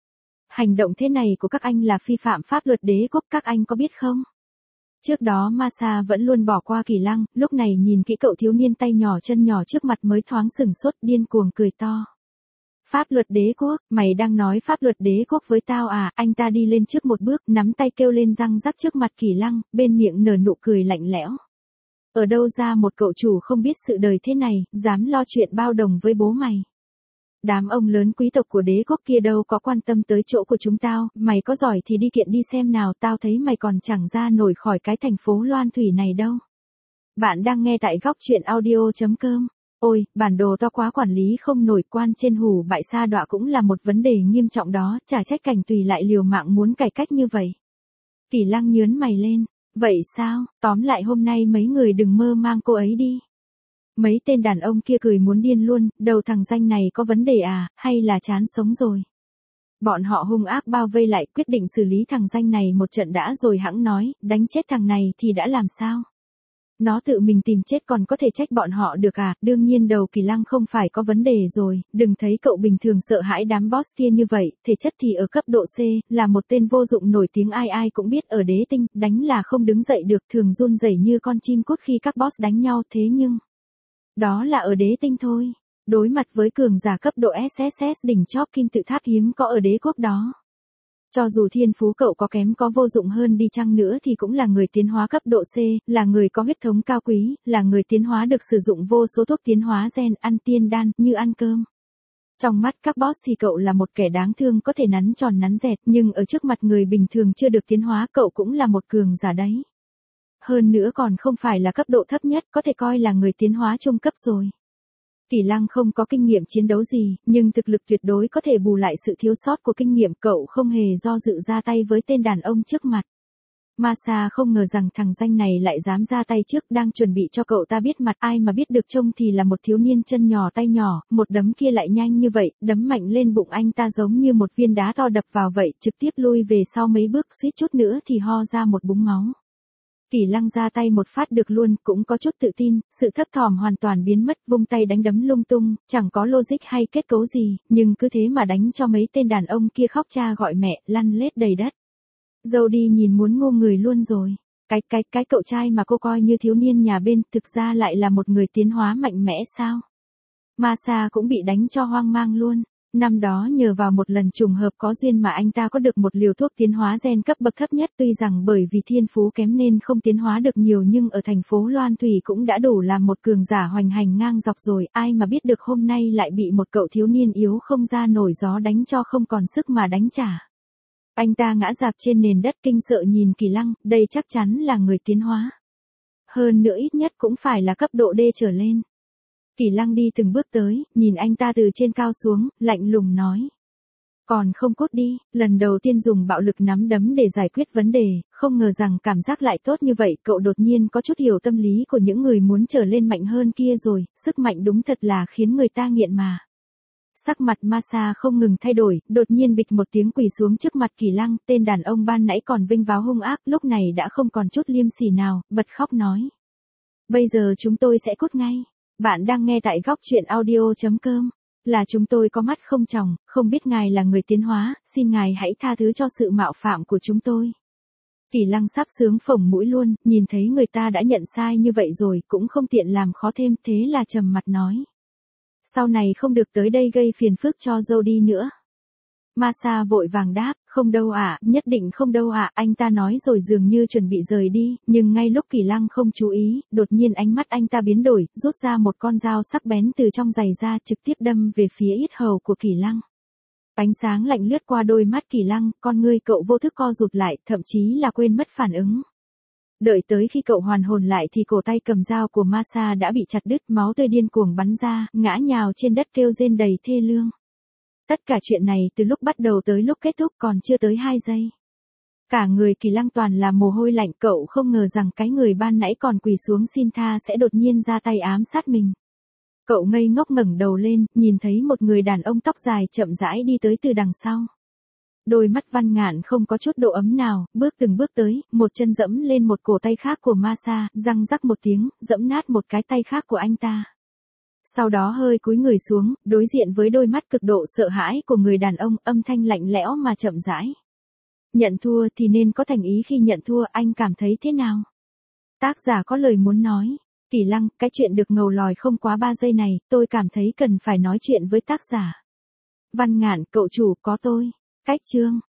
Hành động thế này của các anh là vi phạm pháp luật đế quốc, các anh có biết không? Trước đó Masa vẫn luôn bỏ qua Kỳ Lăng, lúc này nhìn kỹ cậu thiếu niên tay nhỏ chân nhỏ trước mặt mới thoáng sừng sốt, điên cuồng cười to. Pháp luật đế quốc, mày đang nói pháp luật đế quốc với tao à? Anh ta đi lên trước một bước, nắm tay kêu lên răng rắc trước mặt Kỳ Lăng, bên miệng nở nụ cười lạnh lẽo. Ở đâu ra một cậu chủ không biết sự đời thế này, dám lo chuyện bao đồng với bố mày. Đám ông lớn quý tộc của đế quốc kia đâu có quan tâm tới chỗ của chúng tao, mày có giỏi thì đi kiện đi xem nào, tao thấy mày còn chẳng ra nổi khỏi cái thành phố Loan Thủy này đâu. Bạn đang nghe tại góc truyện audio chấm com. Ôi, bản đồ to quá quản lý không nổi, quan trên hủ bại sa đọa cũng là một vấn đề nghiêm trọng đó, chả trách Cảnh Tùy lại liều mạng muốn cải cách như vậy. Kỳ Lăng nhớn mày lên, vậy sao, tóm lại hôm nay mấy người đừng mơ mang cô ấy đi. Mấy tên đàn ông kia cười muốn điên luôn, đầu thằng danh này có vấn đề à, hay là chán sống rồi. Bọn họ hung ác bao vây lại, quyết định xử lý thằng danh này một trận đã rồi hẵng nói, đánh chết thằng này thì đã làm sao. Nó tự mình tìm chết còn có thể trách bọn họ được à, đương nhiên đầu Kỳ Lăng không phải có vấn đề rồi, đừng thấy cậu bình thường sợ hãi đám boss kia như vậy, thể chất thì ở cấp độ C, là một tên vô dụng nổi tiếng ai ai cũng biết ở đế tinh, đánh là không đứng dậy được, thường run rẩy như con chim cút khi các boss đánh nhau, thế nhưng... đó là ở đế tinh thôi, đối mặt với cường giả cấp độ ét ét ét đỉnh chóp kim tự tháp hiếm có ở đế quốc đó. Cho dù thiên phú cậu có kém có vô dụng hơn đi chăng nữa thì cũng là người tiến hóa cấp độ C, là người có huyết thống cao quý, là người tiến hóa được sử dụng vô số thuốc tiến hóa gen, ăn tiên đan, như ăn cơm. Trong mắt các boss thì cậu là một kẻ đáng thương có thể nắn tròn nắn dẹt, nhưng ở trước mặt người bình thường chưa được tiến hóa cậu cũng là một cường giả đấy. Hơn nữa còn không phải là cấp độ thấp nhất, có thể coi là người tiến hóa trung cấp rồi. Kỳ Lăng không có kinh nghiệm chiến đấu gì, nhưng thực lực tuyệt đối có thể bù lại sự thiếu sót của kinh nghiệm, cậu không hề do dự ra tay với tên đàn ông trước mặt. Masa không ngờ rằng thằng danh này lại dám ra tay trước, đang chuẩn bị cho cậu ta biết mặt, ai mà biết được trông thì là một thiếu niên chân nhỏ tay nhỏ, một đấm kia lại nhanh như vậy, đấm mạnh lên bụng anh ta giống như một viên đá to đập vào vậy, trực tiếp lui về sau mấy bước, suýt chút nữa thì ho ra một búng máu. Kỳ Lăng ra tay một phát được luôn, cũng có chút tự tin, sự thấp thỏm hoàn toàn biến mất, vung tay đánh đấm lung tung, chẳng có logic hay kết cấu gì, nhưng cứ thế mà đánh cho mấy tên đàn ông kia khóc cha gọi mẹ, lăn lết đầy đất. Dâu đi nhìn muốn ngu người luôn rồi. Cái cái cái cậu trai mà cô coi như thiếu niên nhà bên, thực ra lại là một người tiến hóa mạnh mẽ sao? Masa cũng bị đánh cho hoang mang luôn. Năm đó nhờ vào một lần trùng hợp có duyên mà anh ta có được một liều thuốc tiến hóa gen cấp bậc thấp nhất, tuy rằng bởi vì thiên phú kém nên không tiến hóa được nhiều nhưng ở thành phố Loan Thủy cũng đã đủ làm một cường giả hoành hành ngang dọc rồi, ai mà biết được hôm nay lại bị một cậu thiếu niên yếu không ra nổi gió đánh cho không còn sức mà đánh trả. Anh ta ngã rạp trên nền đất kinh sợ nhìn Kỳ Lăng, đây chắc chắn là người tiến hóa. Hơn nữa ít nhất cũng phải là cấp độ D trở lên. Kỳ Lăng đi từng bước tới, nhìn anh ta từ trên cao xuống, lạnh lùng nói. Còn không cút đi, lần đầu tiên dùng bạo lực nắm đấm để giải quyết vấn đề, không ngờ rằng cảm giác lại tốt như vậy, cậu đột nhiên có chút hiểu tâm lý của những người muốn trở lên mạnh hơn kia rồi, sức mạnh đúng thật là khiến người ta nghiện mà. Sắc mặt Masa không ngừng thay đổi, đột nhiên bịch một tiếng quỳ xuống trước mặt Kỳ Lăng, tên đàn ông ban nãy còn vinh váo hung ác, lúc này đã không còn chút liêm sỉ nào, bật khóc nói. Bây giờ chúng tôi sẽ cút ngay. Bạn đang nghe tại góc truyện audio chấm com. Là chúng tôi có mắt không tròng, không biết ngài là người tiến hóa, xin ngài hãy tha thứ cho sự mạo phạm của chúng tôi. Kỳ Lăng sắp sướng phồng mũi luôn, nhìn thấy người ta đã nhận sai như vậy rồi, cũng không tiện làm khó thêm, thế là trầm mặt nói. Sau này không được tới đây gây phiền phức cho dâu đi nữa. Masa vội vàng đáp, không đâu ạ, à, nhất định không đâu ạ, à. Anh ta nói rồi dường như chuẩn bị rời đi, nhưng ngay lúc Kỳ Lăng không chú ý, đột nhiên ánh mắt anh ta biến đổi, rút ra một con dao sắc bén từ trong giày ra, trực tiếp đâm về phía yết hầu của Kỳ Lăng. Ánh sáng lạnh lướt qua đôi mắt Kỳ Lăng, con ngươi cậu vô thức co rụt lại, thậm chí là quên mất phản ứng. Đợi tới khi cậu hoàn hồn lại thì cổ tay cầm dao của Masa đã bị chặt đứt, máu tươi điên cuồng bắn ra, ngã nhào trên đất kêu rên đầy thê lương. Tất cả chuyện này từ lúc bắt đầu tới lúc kết thúc còn chưa tới hai giây. Cả người Kỳ Lăng toàn là mồ hôi lạnh, cậu không ngờ rằng cái người ban nãy còn quỳ xuống xin tha sẽ đột nhiên ra tay ám sát mình. Cậu ngây ngốc ngẩng đầu lên, nhìn thấy một người đàn ông tóc dài chậm rãi đi tới từ đằng sau. Đôi mắt Văn Ngạn không có chút độ ấm nào, bước từng bước tới, một chân dẫm lên một cổ tay khác của Masa, răng rắc một tiếng, dẫm nát một cái tay khác của anh ta. Sau đó hơi cúi người xuống, đối diện với đôi mắt cực độ sợ hãi của người đàn ông, âm thanh lạnh lẽo mà chậm rãi. Nhận thua thì nên có thành ý khi nhận thua, anh cảm thấy thế nào? Tác giả có lời muốn nói. Kỳ Lăng, cái chuyện được ngầu lòi không quá ba giây này, tôi cảm thấy cần phải nói chuyện với tác giả. Văn Ngạn, cậu chủ, có tôi. Cách chương.